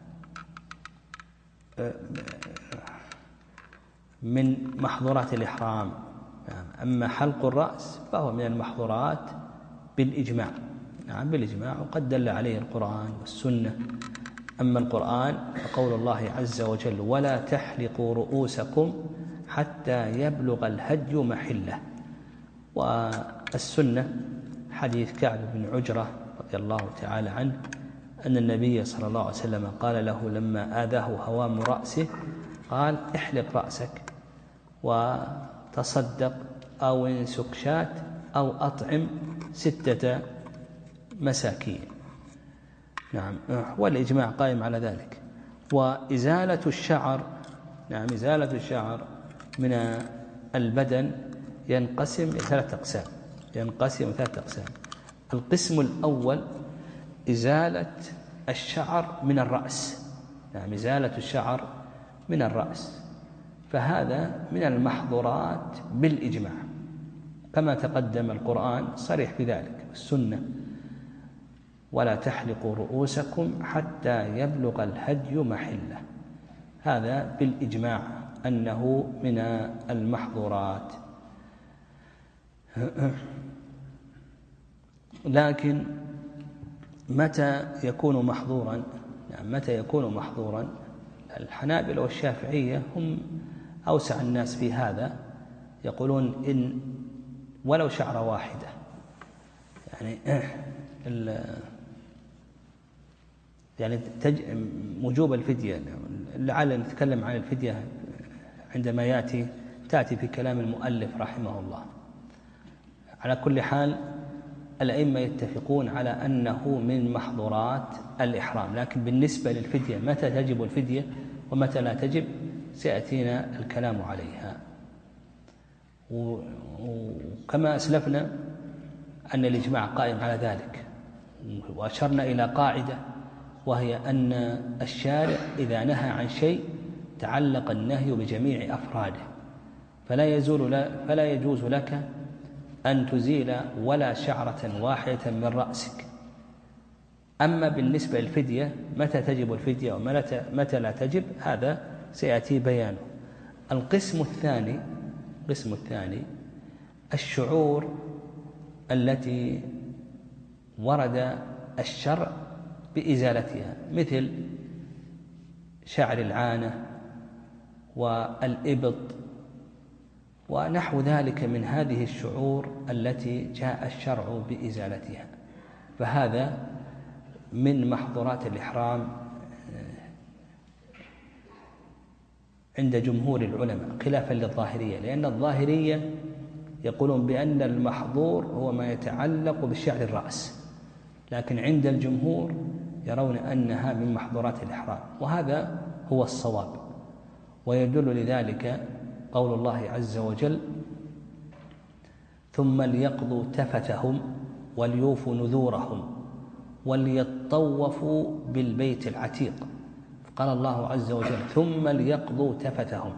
من محظورات الإحرام. أما حلق الرأس فهو من المحظورات بالإجماع، نعم بالإجماع، وقد دل عليه القرآن والسنة. أما القرآن فقول الله عز وجل ولا تحلقوا رؤوسكم حتى يبلغ الهدي محله، والسنة حديث كعب بن عجرة رضي الله تعالى عنه أن النبي صلى الله عليه وسلم قال له لما آذاه هوام رأسه قال احلق رأسك وتصدق أو انسك شاة أو أطعم ستة مساكين. نعم، والإجماع قائم على ذلك. وإزالة الشعر، نعم إزالة الشعر من البدن ينقسم إلى ثلاثة أقسام ينقسم إلى ثلاثة أقسام. القسم الأول إزالة الشعر من الرأس، نعم إزالة الشعر من الرأس، فهذا من المحظورات بالإجماع كما تقدم القرآن صريح في ذلك، السنة ولا تحلقوا رؤوسكم حتى يبلغ الهدي محله، هذا بالإجماع أنه من المحظورات. لكن متى يكون محظورا؟ يعني متى يكون محظورا؟ الحنابلة والشافعية هم أوسع الناس في هذا، يقولون إن ولو شعرة واحدة، يعني يعني وجوب الفدية، لعل نتكلم عن الفدية عندما يأتي تأتي في كلام المؤلف رحمه الله. على كل حال الأئمة يتفقون على أنه من محظورات الإحرام، لكن بالنسبة للفدية متى تجب الفدية ومتى لا تجب سيأتينا الكلام عليها. وكما أسلفنا أن الإجماع قائم على ذلك، وأشرنا إلى قاعدة وهي أن الشارع إذا نهى عن شيء تعلق النهي بجميع أفراده، فلا يزول فلا يجوز لك أن تزيل ولا شعرة واحدة من رأسك. أما بالنسبة للفدية متى تجب الفدية ومتى لا تجب هذا سيأتي بيانه. القسم الثاني القسم الثاني الشعور التي ورد الشرع بإزالتها، مثل شعر العانة والإبط ونحو ذلك من هذه الشعور التي جاء الشرع بإزالتها، فهذا من محظورات الإحرام عند جمهور العلماء خلافا للظاهرية، لأن الظاهرية يقولون بأن المحظور هو ما يتعلق بشعر الرأس، لكن عند الجمهور يرون أنها من محظورات الإحرام، وهذا هو الصواب. ويدل لذلك قول الله عز وجل ثم ليقضوا تفتهم وليوفوا نذورهم وليطوفوا بالبيت العتيق. قال الله عز وجل ثم ليقضوا تفتهم.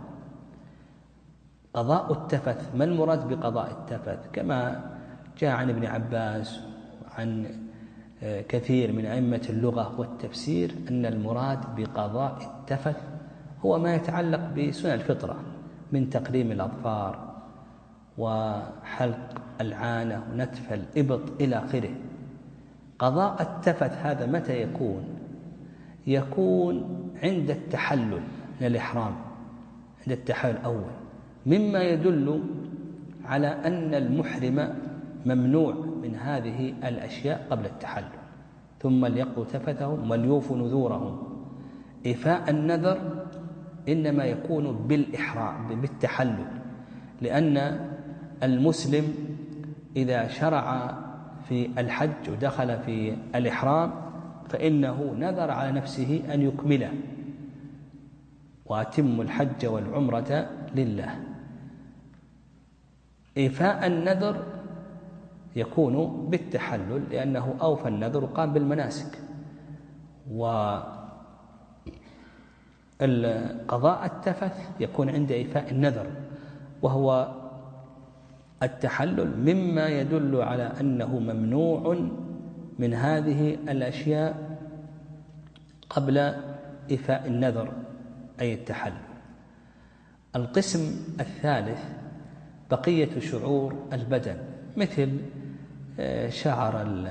قضاء التفت، ما المراد بقضاء التفت؟ كما جاء عن ابن عباس عن كثير من أئمة اللغة والتفسير أن المراد بقضاء التفت هو ما يتعلق بسنن الفطرة من تقليم الأظفار وحلق العانة ونتف الإبط إلى آخره. قضاء التفث هذا متى يكون؟ يكون عند التحلل من الإحرام، عند التحلل الأول، مما يدل على أن المحرم ممنوع من هذه الأشياء قبل التحلل. ثم ليقضوا تفثهم وليوفوا نذورهم. إيفاء النذر إنما يكون بالإحرام بالتحلل، لأن المسلم إذا شرع في الحج ودخل في الإحرام فإنه نذر على نفسه أن يكمله، وأتم الحج والعمرة لله. إيفاء النذر يكون بالتحلل لأنه أوفى النذر وقام بالمناسك، وقضاء التفث يكون عند إيفاء النذر، وهو التحلل مما يدل على أنه ممنوع من هذه الأشياء قبل إيفاء النذر أي التحلل. القسم الثالث بقية شعور البدن، مثل شعر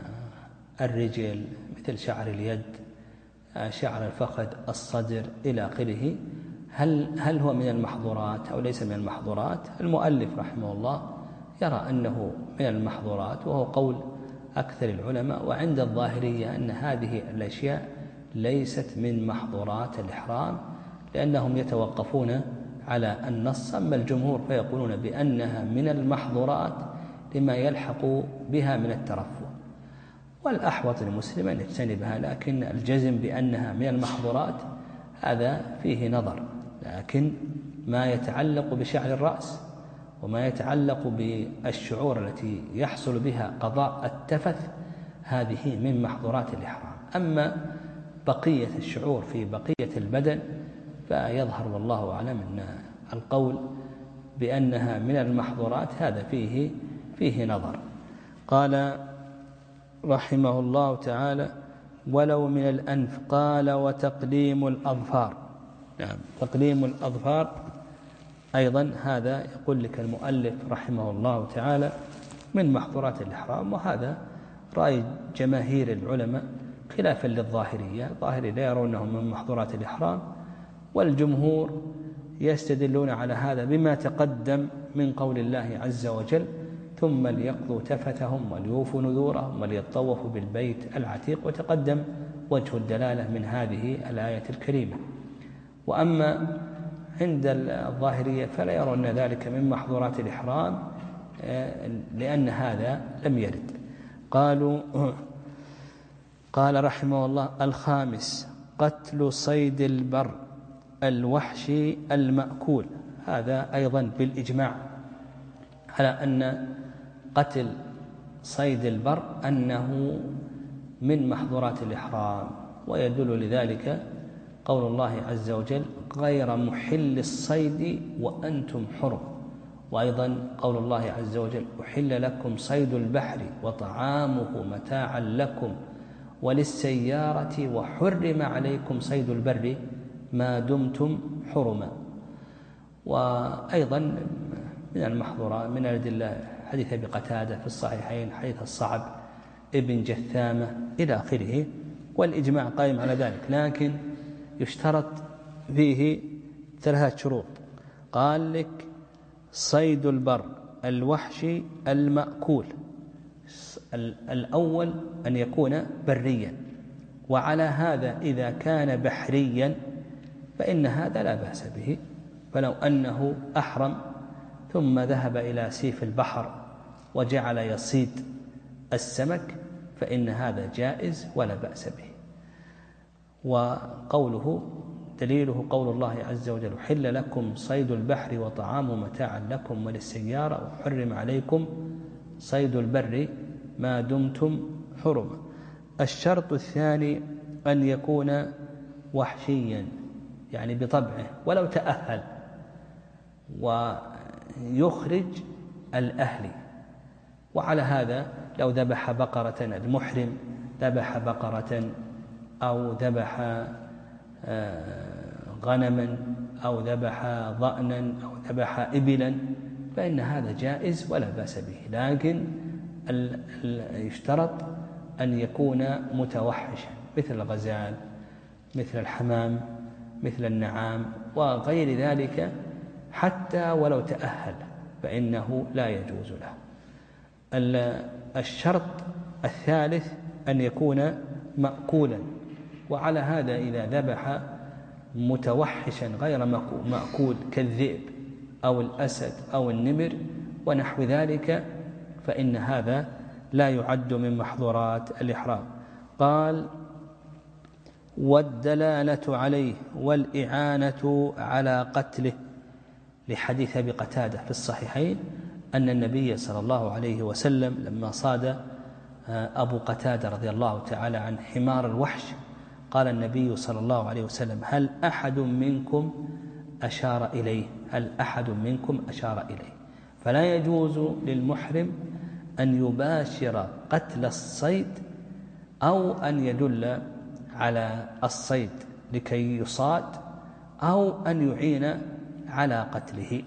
الرجل، مثل شعر اليد، شعر الفخذ، الصدر إلى آخره. هل هل هو من المحظورات أو ليس من المحظورات؟ المؤلف رحمه الله يرى أنه من المحظورات، وهو قول أكثر العلماء. وعند الظاهرية أن هذه الأشياء ليست من محظورات الإحرام، لأنهم يتوقفون على النص. أما الجمهور فيقولون بأنها من المحظورات لما يلحق بها من الترفه، والأحوط للمسلم أن يجتنبها. لكن الجزم بأنها من المحظورات هذا فيه نظر. لكن ما يتعلق بشعر الرأس وما يتعلق بالشعور التي يحصل بها قضاء التفث هذه من محظورات الإحرام. أما بقية الشعور في بقية البدن فيظهر والله أعلم أن القول بأنها من المحظورات هذا فيه فيه نظر. قال رحمه الله تعالى: ولو من الأنف. قال: وتقليم الأظفار. نعم، تقليم الأظفار أيضا هذا يقول لك المؤلف رحمه الله تعالى من محظورات الإحرام، وهذا رأي جماهير العلماء خلافا للظاهرية. الظاهرية لا يرونه من محظورات الإحرام، والجمهور يستدلون على هذا بما تقدم من قول الله عز وجل: ثم ليقضوا تفثهم وليوفوا نذورهم وليطوفوا بالبيت العتيق. وتقدم وجه الدلالة من هذه الآية الكريمة. وأما عند الظاهرية فلا يرون ذلك من محظورات الإحرام لأن هذا لم يرد. قالوا قال رحمه الله: الخامس قتل صيد البر الوحشي المأكول. هذا أيضا بالإجماع على أن قتل صيد البر أنه من محظورات الإحرام، ويدل لذلك قول الله عز وجل: غير محل الصيد وأنتم حرم. وأيضا قول الله عز وجل: أحل لكم صيد البحر وطعامه متاعا لكم وللسيارة وحرم عليكم صيد البر ما دمتم حرما. وأيضا من المحظورات من الأدلة حديث أبي قتادة في الصحيحين، حديث الصعب ابن جثامة إلى آخره، والإجماع قائم على ذلك. لكن يشترط فيه ثلاثة شروط. قال لك: صيد البر الوحشي المأكول، الأول أن يكون بريا، وعلى هذا إذا كان بحريا فإن هذا لا بأس به. فلو أنه أحرم ثم ذهب إلى سيف البحر وجعل يصيد السمك فإن هذا جائز ولا بأس به. وقوله دليله قول الله عز وجل: حل لكم صيد البحر وطعامه متاعا لكم وللسيارة وحرم عليكم صيد البر ما دمتم حرما. الشرط الثاني أن يكون وحشيا، يعني بطبعه ولو تأهل، ويخرج الأهل. وعلى هذا لو ذبح بقرة، المحرم ذبح بقرة أو ذبح غنما أو ذبح ضأنا أو ذبح إبلا فإن هذا جائز ولا بأس به. لكن يشترط أن يكون متوحشا مثل الغزال، مثل الحمام، مثل النعام وغير ذلك، حتى ولو تأهل فإنه لا يجوز له. الشرط الثالث أن يكون مأكولا، وعلى هذا إذا ذبح متوحشا غير مأكول كالذئب أو الأسد أو النمر ونحو ذلك فإن هذا لا يعد من محظورات الإحرام. قال: والدلالة عليه والإعانة على قتله، لحديث أبي قتادة في الصحيحين أن النبي صلى الله عليه وسلم لما صاد أبو قتادة رضي الله تعالى عن حمار الوحش قال النبي صلى الله عليه وسلم: هل أحد منكم أشار إليه؟ هل أحد منكم أشار إليه؟ فلا يجوز للمحرم أن يباشر قتل الصيد أو أن يدل على الصيد لكي يصاد أو أن يعين على قتله.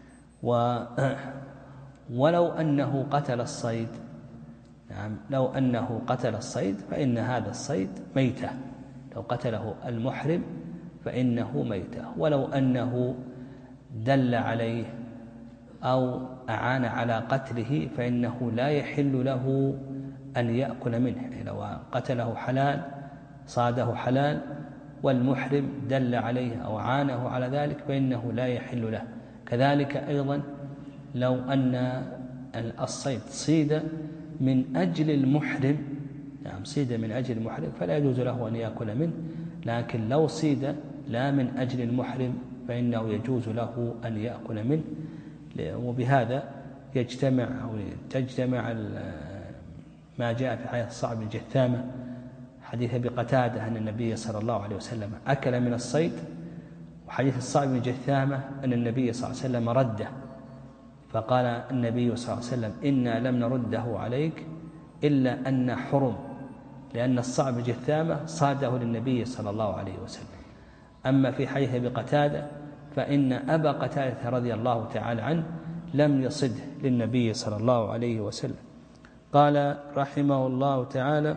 ولو أنه قتل الصيد، نعم، لو أنه قتل الصيد فإن هذا الصيد ميتة، لو قتله المحرم فإنه ميتة. ولو أنه دل عليه أو أعان على قتله فإنه لا يحل له أن يأكل منه، يعني لو قتله حلال صاده حلال والمحرم دل عليه أو عانه على ذلك فإنه لا يحل له. كذلك أيضا لو أن الصيد صيد من أجل المحرم، نعم، صيد من أجل المحرم فلا يجوز له أن يأكل منه، لكن لو صيد لا من أجل المحرم فإنه يجوز له أن يأكل منه. وبهذا يجتمع أو تجتمع ما جاء في حديث الصعب بن جثامة، حديث أبي قتادة أن النبي صلى الله عليه وسلم أكل من الصيد، وحديث الصعب بن جثامة أن النبي صلى الله عليه وسلم رده، فقال النبي صلى الله عليه وسلم: إنا لم نرده عليك إلا أن حرم، لأن الصعب بن جثامة صاده للنبي صلى الله عليه وسلم. أما في حديث أبي قتادة فإن أبا قتادة رضي الله تعالى عنه لم يصده للنبي صلى الله عليه وسلم. قال رحمه الله تعالى: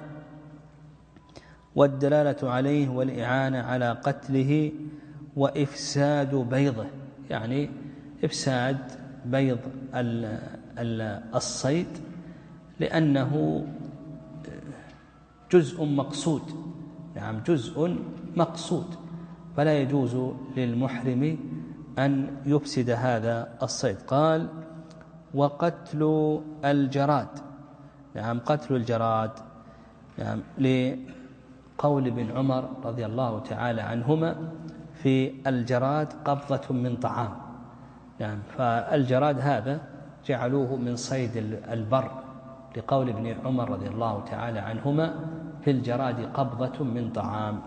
والدلالة عليه والإعانة على قتله وإفساد بيضه، يعني إفساد بيض الصيد لأنه جزء مقصود، نعم، جزء مقصود، فلا يجوز للمحرم أن يفسد هذا الصيد. قال: وقتل الجراد، نعم، قتل الجراد، نعم، لقول ابن عمر رضي الله تعالى عنهما في الجراد قبضة من طعام، نعم، فالجراد هذا جعلوه من صيد البر، لقول ابن عمر رضي الله تعالى عنهما في الجراد قبضة من طعام.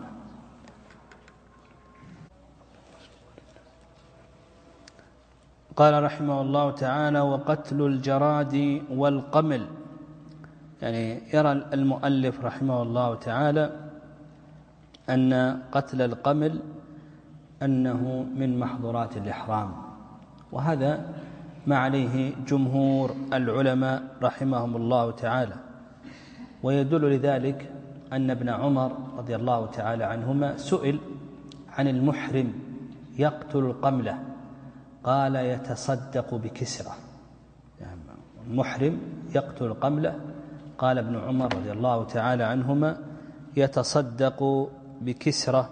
قال رحمه الله تعالى: وقتل الجراد والقمل، يعني يرى المؤلف رحمه الله تعالى أن قتل القمل أنه من محظورات الإحرام، وهذا ما عليه جمهور العلماء رحمهم الله تعالى. ويدل لذلك أن ابن عمر رضي الله تعالى عنهما سئل عن المحرم يقتل القملة، قال: يتصدق بكسرة، يعني المحرم يقتل القملة، قال ابن عمر رضي الله تعالى عنهما: يتصدق بكسرة.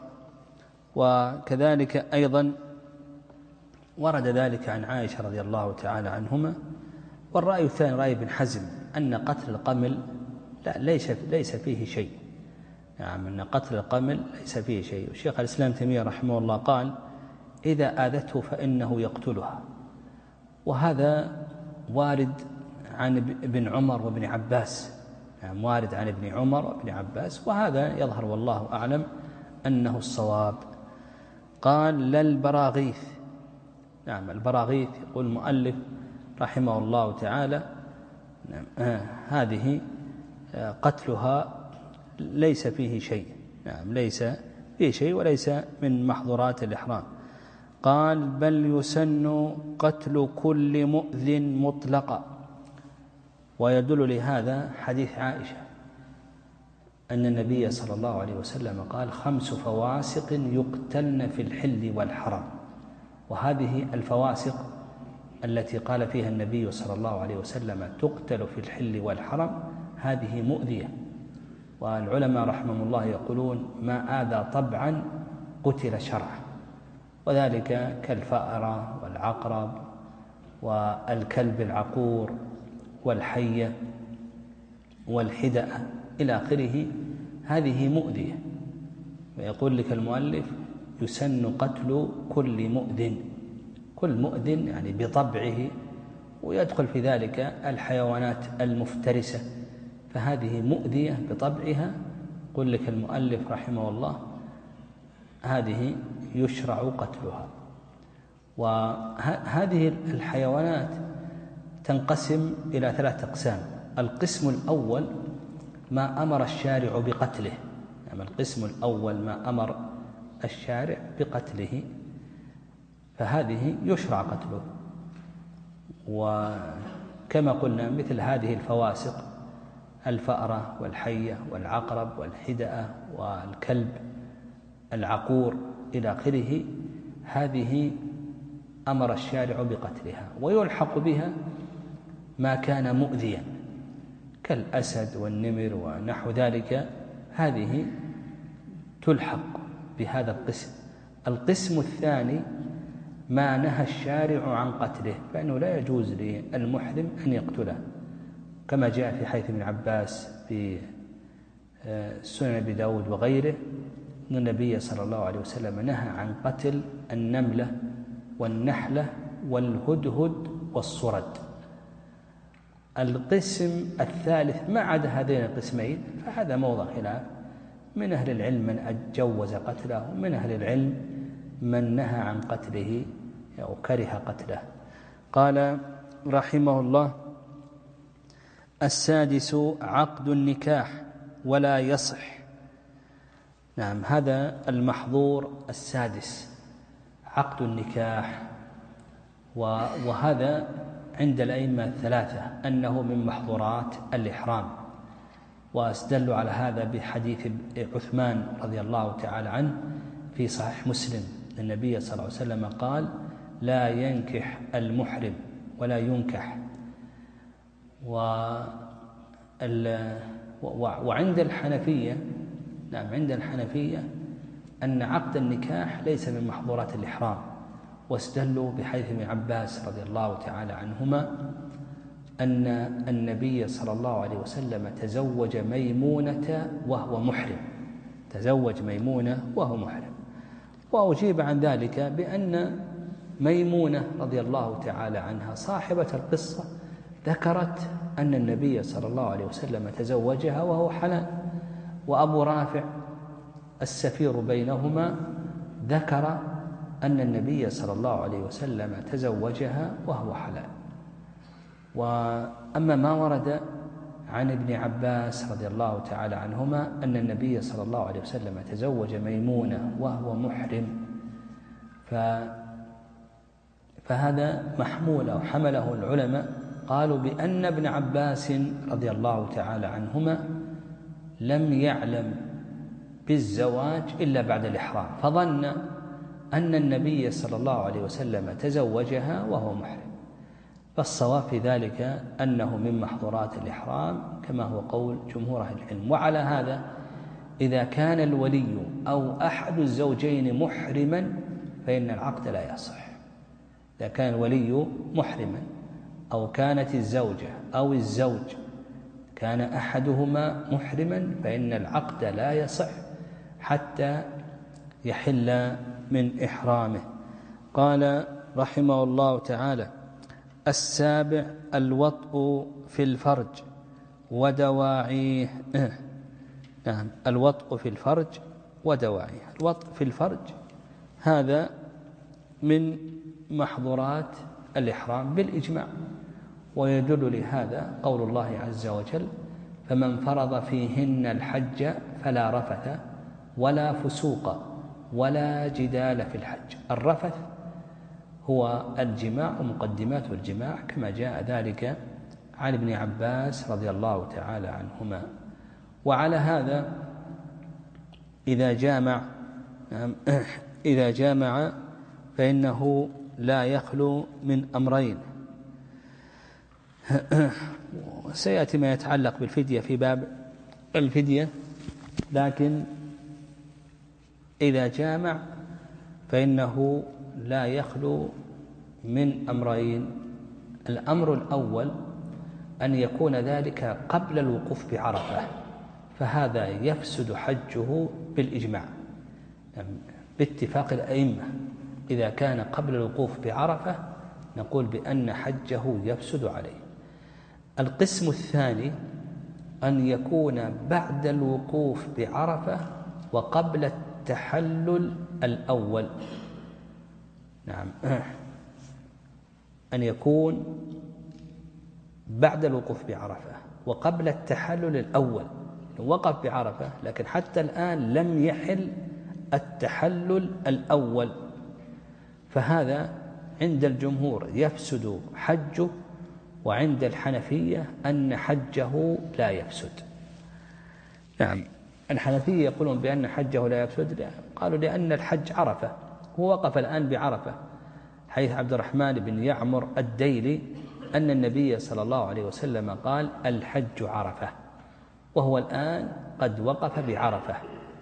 وكذلك أيضا ورد ذلك عن عائشة رضي الله تعالى عنهما. والرأي الثاني رأي ابن حزم أن قتل القمل لا ليس ليس فيه شيء، يعني أن قتل القمل ليس فيه شيء. والشيخ الإسلام تيمية رحمه الله قال: إذا آذته فإنه يقتلها، وهذا وارد عن ابن عمر وابن عباس، يعني وارد عن ابن عمر وابن عباس، وهذا يظهر والله أعلم أنه الصواب. قال: لا البراغيث، نعم، البراغيث يقول المؤلف رحمه الله تعالى نعم آه هذه آه قتلها ليس فيه شيء، نعم، ليس فيه شيء وليس من محظورات الإحرام. قال: بل يسن قتل كل مؤذ مطلقا. ويدل لهذا حديث عائشة أن النبي صلى الله عليه وسلم قال: خمس فواسق يقتلن في الحل والحرم. وهذه الفواسق التي قال فيها النبي صلى الله عليه وسلم تقتل في الحل والحرم هذه مؤذية، والعلماء رحمهم الله يقولون: ما آذى طبعا قتل شرعا، وذلك كالفأرة والعقرب والكلب العقور والحية والحدأة إلى آخره، هذه مؤذية. ويقول لك المؤلف: يسن قتل كل مؤذن. كل مؤذن يعني بطبعه، ويدخل في ذلك الحيوانات المفترسة، فهذه مؤذية بطبعها. يقول لك المؤلف رحمه الله: هذه يشرع قتلها. وهذه الحيوانات تنقسم إلى ثلاثة أقسام. القسم الأول ما أمر الشارع بقتله، يعني القسم الأول ما أمر الشارع بقتله، فهذه يشرع قتله. وكما قلنا مثل هذه الفواسق: الفأرة والحية والعقرب والحدأة والكلب العقور إلى آخره، هذه أمر الشارع بقتلها. ويلحق بها ما كان مؤذيا كالأسد والنمر ونحو ذلك، هذه تلحق بهذا القسم. القسم الثاني ما نهى الشارع عن قتله، فإنه لا يجوز للمحرم أن يقتله، كما جاء في حديث ابن عباس في سنن أبي داود وغيره أن النبي صلى الله عليه وسلم نهى عن قتل النملة والنحلة والهدهد والصرد. القسم الثالث ما عدا هذين القسمين فهذا موضع خلاف، من أهل العلم من جوز قتله، ومن أهل العلم من نهى عن قتله أو كره قتله. قال رحمه الله: السادس عقد النكاح ولا يصح. نعم، هذا المحظور السادس، عقد النكاح، وهذا عند الأئمة الثلاثة أنه من محظورات الإحرام. واستدلوا على هذا بحديث عثمان رضي الله تعالى عنه في صحيح مسلم، النبي صلى الله عليه وسلم قال: لا ينكح المحرم ولا ينكح. وعند الحنفية، نعم عند الحنفية أن عقد النكاح ليس من محظورات الإحرام، واستدلوا بحديث ابن عباس رضي الله تعالى عنهما أن النبي صلى الله عليه وسلم تزوج ميمونة وهو محرم، تزوج ميمونة وهو محرم. وأجيب عن ذلك بأن ميمونة رضي الله تعالى عنها صاحبة القصة ذكرت أن النبي صلى الله عليه وسلم تزوجها وهو حلال، وأبو رافع السفير بينهما ذكر أن النبي صلى الله عليه وسلم تزوجها وهو حلال. وأما ما ورد عن ابن عباس رضي الله تعالى عنهما أن النبي صلى الله عليه وسلم تزوج ميمونة وهو محرم، ف فهذا محمول أو حمله العلماء، قالوا بأن ابن عباس رضي الله تعالى عنهما لم يعلم بالزواج إلا بعد الإحرام، فظن أن النبي صلى الله عليه وسلم تزوجها وهو محرم. فالصواب في ذلك أنه من محظورات الإحرام كما هو قول جمهور أهل العلم. وعلى هذا إذا كان الولي أو أحد الزوجين محرما فإن العقد لا يصح. إذا كان الولي محرما أو كانت الزوجة أو الزوج كان أحدهما محرما فإن العقد لا يصح حتى يحل من إحرامه. قال رحمه الله تعالى: السابع الوطء في الفرج ودواعيه. نعم، الوطء في الفرج ودواعيه. الوطء في الفرج هذا من محظورات الإحرام بالإجماع، ويدل لهذا قول الله عز وجل: فمن فرض فيهن الحج فلا رفث ولا فسوق ولا جدال في الحج. الرفث هو الجماع ومقدمات الجماع كما جاء ذلك عن ابن عباس رضي الله تعالى عنهما. وعلى هذا إذا جامع إذا جامع فإنه لا يخلو من أمرين. سيأتي ما يتعلق بالفدية في باب الفدية، لكن إذا جامع فإنه لا يخلو من أمرين. الأمر الأول أن يكون ذلك قبل الوقوف بعرفة، فهذا يفسد حجه بالإجماع باتفاق الأئمة. إذا كان قبل الوقوف بعرفة نقول بأن حجه يفسد عليه. القسم الثاني أن يكون بعد الوقوف بعرفة وقبل التحلل الأول. نعم، أن يكون بعد الوقوف بعرفة وقبل التحلل الأول. وقف بعرفة لكن حتى الآن لم يحل التحلل الأول، فهذا عند الجمهور يفسد حجه، وعند الحنفية أن حجه لا يفسد. نعم، الحنفية يقولون بأن حجه لا يفسد، قالوا لأن الحج عرفة، هو وقف الآن بعرفة، حيث عبد الرحمن بن يعمر الديلي أن النبي صلى الله عليه وسلم قال الحج عرفة، وهو الآن قد وقف بعرفة.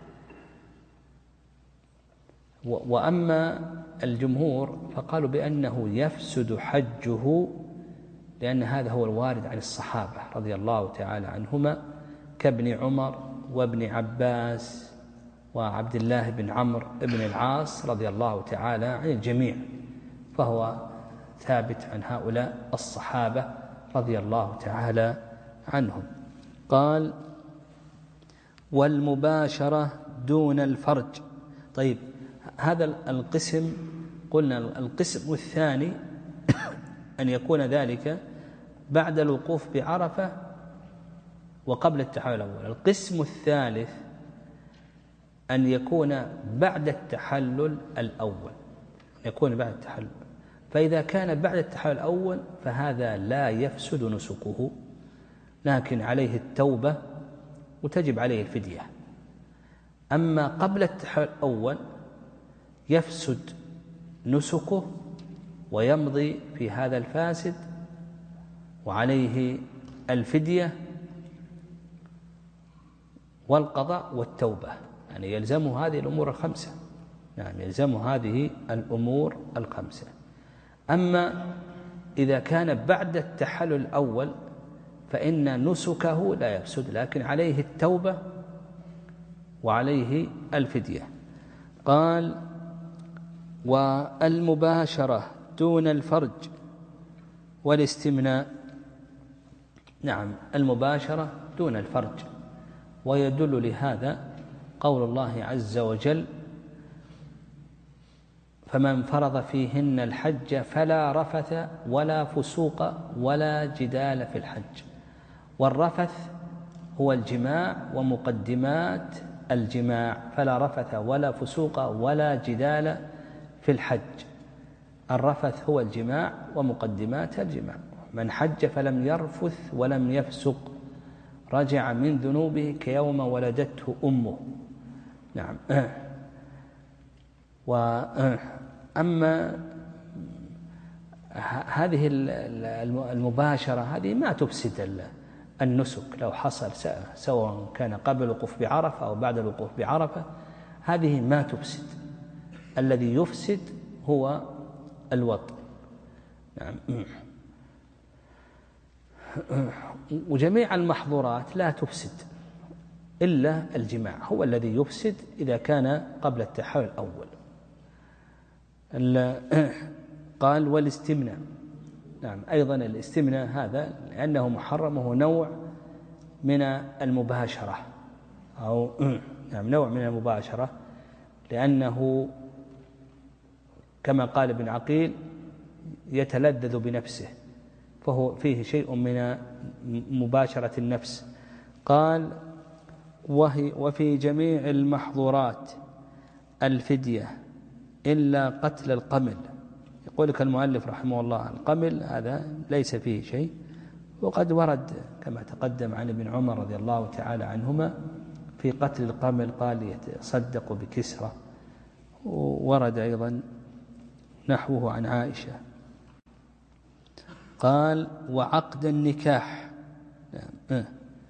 وأما الجمهور فقالوا بأنه يفسد حجه، لأن هذا هو الوارد عن الصحابة رضي الله تعالى عنهما كابن عمر وابن عباس وعبد الله بن عمرو بن العاص رضي الله تعالى عن الجميع، فهو ثابت عن هؤلاء الصحابة رضي الله تعالى عنهم. قال والمباشرة دون الفرج. طيب، هذا القسم قلنا القسم الثاني أن يكون ذلك بعد الوقوف بعرفة وقبل التحلل الأول. القسم الثالث أن يكون بعد التحلل الأول، يكون بعد التحلل. فإذا كان بعد التحلل الأول فهذا لا يفسد نسكه، لكن عليه التوبة وتجب عليه الفدية. أما قبل التحلل الأول يفسد نسكه ويمضي في هذا الفاسد وعليه الفدية والقضاء والتوبة، يعني يلزمه هذه الأمور الخمسة. نعم، يلزمه هذه الأمور الخمسة. أما إذا كان بعد التحلل الأول فإن نسكه لا يفسد، لكن عليه التوبة وعليه الفدية. قال والمباشرة دون الفرج والاستمناء. نعم، المباشرة دون الفرج، ويدل لهذا قول الله عز وجل فمن فرض فيهن الحج فلا رفث ولا فسوق ولا جدال في الحج. والرفث هو الجماع ومقدمات الجماع، فلا رفث ولا فسوق ولا جدال في الحج. الرفث هو الجماع ومقدمات الجماع. من حج فلم يرفث ولم يفسق رجع من ذنوبه كيوم ولدته أمه. نعم. وأما هذه المباشرة هذه ما تفسد النسك لو حصل، سواء كان قبل الوقوف بعرفة أو بعد الوقوف بعرفة، هذه ما تفسد. الذي يفسد هو الوطء. نعم. وجميع المحظورات لا تفسد إلا الجماع، هو الذي يفسد إذا كان قبل التحلل الأول. قال والاستمناء. نعم، أيضا الاستمناء هذا لأنه محرم، وهو نوع من المباشرة، أو نعم نوع من المباشرة، لأنه كما قال ابن عقيل يتلذذ بنفسه، فهو فيه شيء من مباشرة النفس. قال وهي وفي جميع المحظورات الفدية إلا قتل القمل. يقول لك المؤلف رحمه الله القمل هذا ليس فيه شيء، وقد ورد كما تقدم عن ابن عمر رضي الله تعالى عنهما في قتل القمل قال يتصدق بكسرة، وورد أيضا نحوه عن عائشة. قال وعقد النكاح. نعم.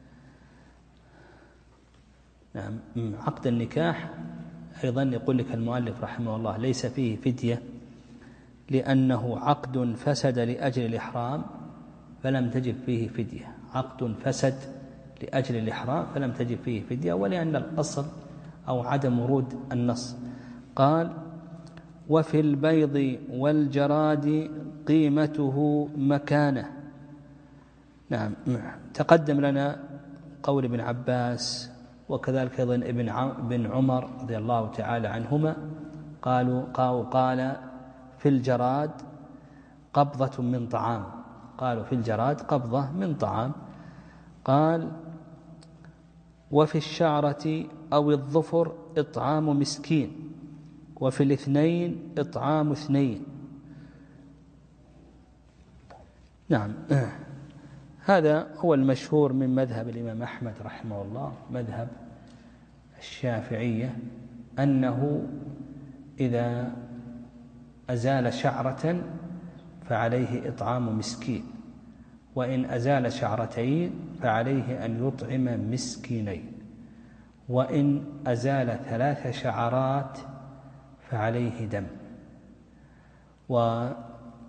نعم. عقد النكاح أيضا يقول لك المؤلف رحمه الله ليس فيه فدية، لأنه عقد فسد لأجل الإحرام فلم تجب فيه فدية. عقد فسد لأجل الإحرام فلم تجب فيه فدية، ولأن الأصل أو عدم ورود النص. قال وفي البيض والجراد قيمته مكانه. نعم. تقدم لنا قول ابن عباس وكذلك أيضا ابن عمر رضي الله تعالى عنهما، قالوا قالوا قال في الجراد قبضة من طعام. قالوا في الجراد قبضة من طعام. قال وفي الشعرة أو الظفر إطعام مسكين، وفي الاثنين إطعام اثنين. نعم. هذا هو المشهور من مذهب الإمام أحمد رحمه الله، مذهب الشافعية، أنه إذا أزال شعرة فعليه إطعام مسكين، وإن أزال شعرتين فعليه أن يطعم مسكينين، وإن أزال ثلاث شعرات فعليه دم. وعند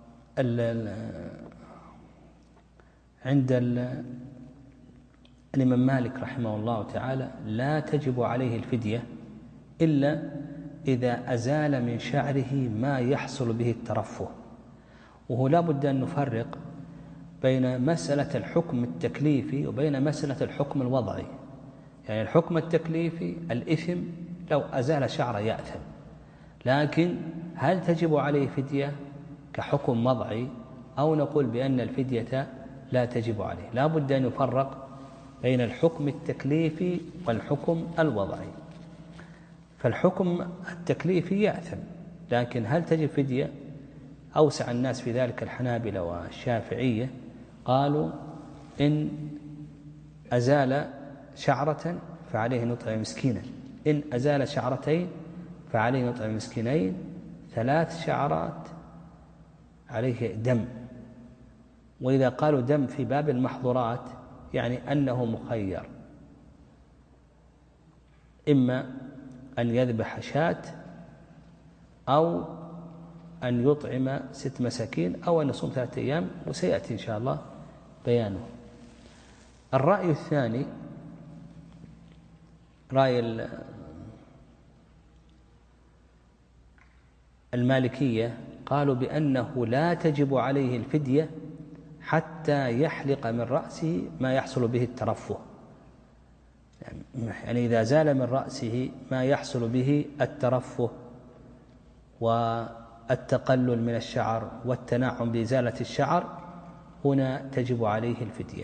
الإمام مالك رحمه الله تعالى لا تجب عليه الفدية إلا إذا أزال من شعره ما يحصل به الترفه. وهو لا بد أن نفرق بين مسألة الحكم التكليفي وبين مسألة الحكم الوضعي. يعني الحكم التكليفي الإثم لو أزال شعر يأثم، لكن هل تجب عليه فدية كحكم وضعي، أو نقول بأن الفدية لا تجب عليه؟ لا بد أن يفرق بين الحكم التكليفي والحكم الوضعي. فالحكم التكليفي يأثم، لكن هل تجب فدية؟ أوسع الناس في ذلك الحنابلة والشافعية، قالوا إن أزال شعرة فعليه نطعم مسكينا، إن أزال شعرتين فعليه نطعم مسكينين، ثلاث شعرات عليه دم. وإذا قالوا دم في باب المحظورات يعني أنه مخير، إما أن يذبح شاة أو أن يطعم ست مساكين أو أن يصوم ثلاثة أيام، وسيأتي إن شاء الله بيانه. الرأي الثاني رأي المالكية، قالوا بأنه لا تجب عليه الفدية حتى يحلق من رأسه ما يحصل به الترفه. يعني إذا زال من رأسه ما يحصل به الترفه والتقلل من الشعر والتنعم بإزالة الشعر، هنا تجب عليه الفدية.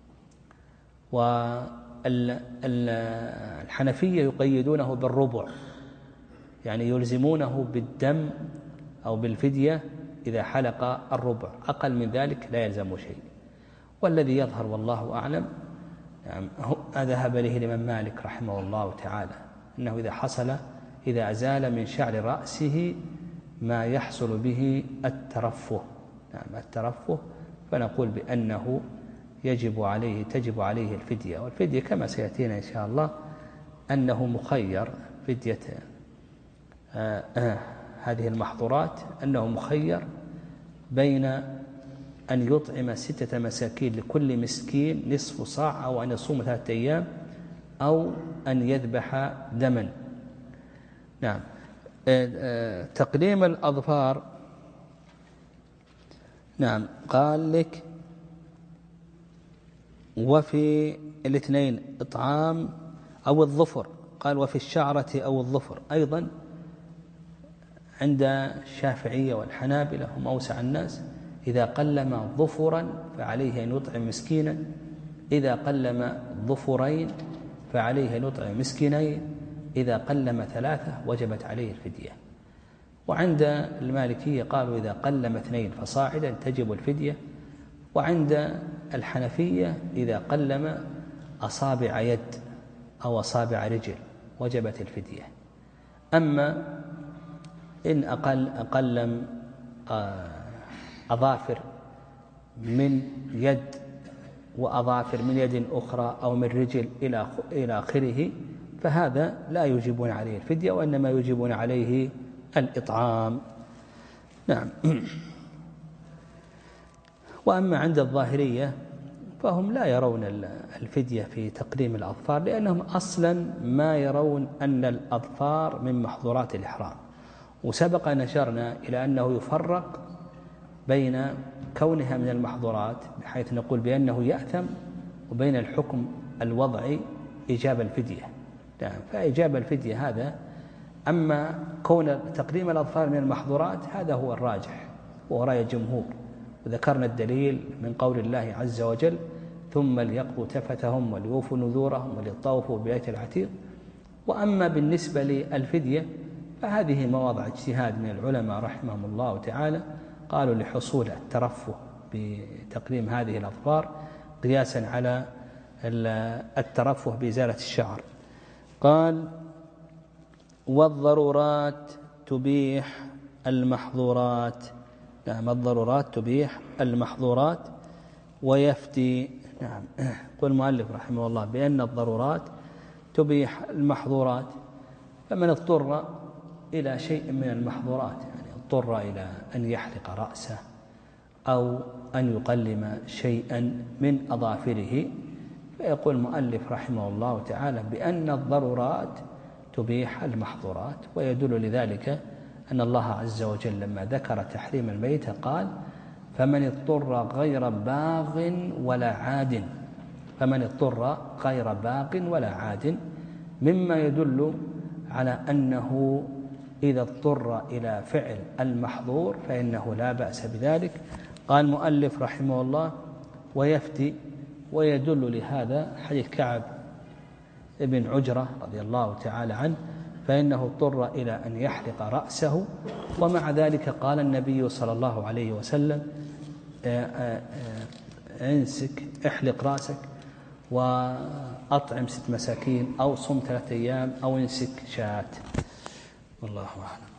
والحنفية يقيدونه بالربع، يعني يلزمونه بالدم أو بالفدية إذا حلق الربع، أقل من ذلك لا يلزم شيء. والذي يظهر والله أعلم يعني ذهب إليه الإمام مالك رحمه الله تعالى، أنه إذا حصل إذا أزال من شعر رأسه ما يحصل به الترفه، نعم الترفه، فنقول بأنه يجب عليه تجب عليه الفدية. والفدية كما سيأتينا إن شاء الله أنه مخير، فدية آه آه هذه المحظورات أنه مخير بين أن يطعم ستة مساكين لكل مسكين نصف صاع، أو أن يصوم ثلاثة أيام، أو أن يذبح دما. نعم. تقليم الأظفار، نعم قال لك وفي الاثنين إطعام أو الظفر، قال وفي الشعرة أو الظفر. أيضا عند الشافعية والحنابلة هم أوسع الناس، إذا قلم ظفرا فعليه أن يطعم مسكينا، إذا قلم ظفرين فعليه أن يطعم مسكينين، إذا قلم ثلاثة وجبت عليه الفدية. وعند المالكية قالوا إذا قلم اثنين فصاعدا تجب الفدية. وعند الحنفية إذا قلم أصابع يد أو أصابع رجل وجبت الفدية. أما إن أقل أقل أظافر من يد وأظافر من يد أخرى أو من رجل إلى آخره فهذا لا يجيبون عليه الفدية، وإنما يجيبون عليه الإطعام. نعم. وأما عند الظاهرية فهم لا يرون الفدية في تقديم الأظفار، لأنهم أصلا ما يرون أن الأظفار من محظورات الإحرام. وسبق أن أشرنا إلى أنه يفرق بين كونها من المحظورات بحيث نقول بأنه يأثم، وبين الحكم الوضعي إيجاب الفدية. فإيجاب الفدية هذا، أما كون تقديم الأظفار من المحظورات هذا هو الراجح وهو رأي الجمهور. وذكرنا الدليل من قول الله عز وجل: ثم ليقضوا تفثهم وليوفوا نذورهم وليطوفوا بالبيت العتيق. وأما بالنسبة للفدية فهذه مواضع اجتهاد من العلماء رحمهم الله تعالى، قالوا لحصول الترفه بتقديم هذه الأظفار قياسا على الترفه بإزالة الشعر. قال: والضرورات تبيح المحظورات. نعم، الضرورات تبيح المحظورات. ويفتي، نعم، يقول المؤلف رحمه الله بأن الضرورات تبيح المحظورات، فمن اضطر إلى شيء من المحظورات، يعني اضطر إلى أن يحلق رأسه أو أن يقلم شيئا من أظافره، فيقول المؤلف رحمه الله تعالى بأن الضرورات تبيح المحظورات. ويدل لذلك أن الله عز وجل لما ذكر تحريم الميتة قال: فمن اضطر غير باغ ولا عاد. فمن اضطر غير باغ ولا عاد، مما يدل على أنه إذا اضطر إلى فعل المحظور فإنه لا بأس بذلك. قال المؤلف رحمه الله: ويفتي. ويدل لهذا حديث كعب ابن عجرة رضي الله تعالى عنه، فإنه اضطر إلى أن يحلق رأسه، ومع ذلك قال النبي صلى الله عليه وسلم: انسك، احلق رأسك وأطعم ست مساكين، أو صم ثلاثة أيام، أو انسك شاة. والله أعلم.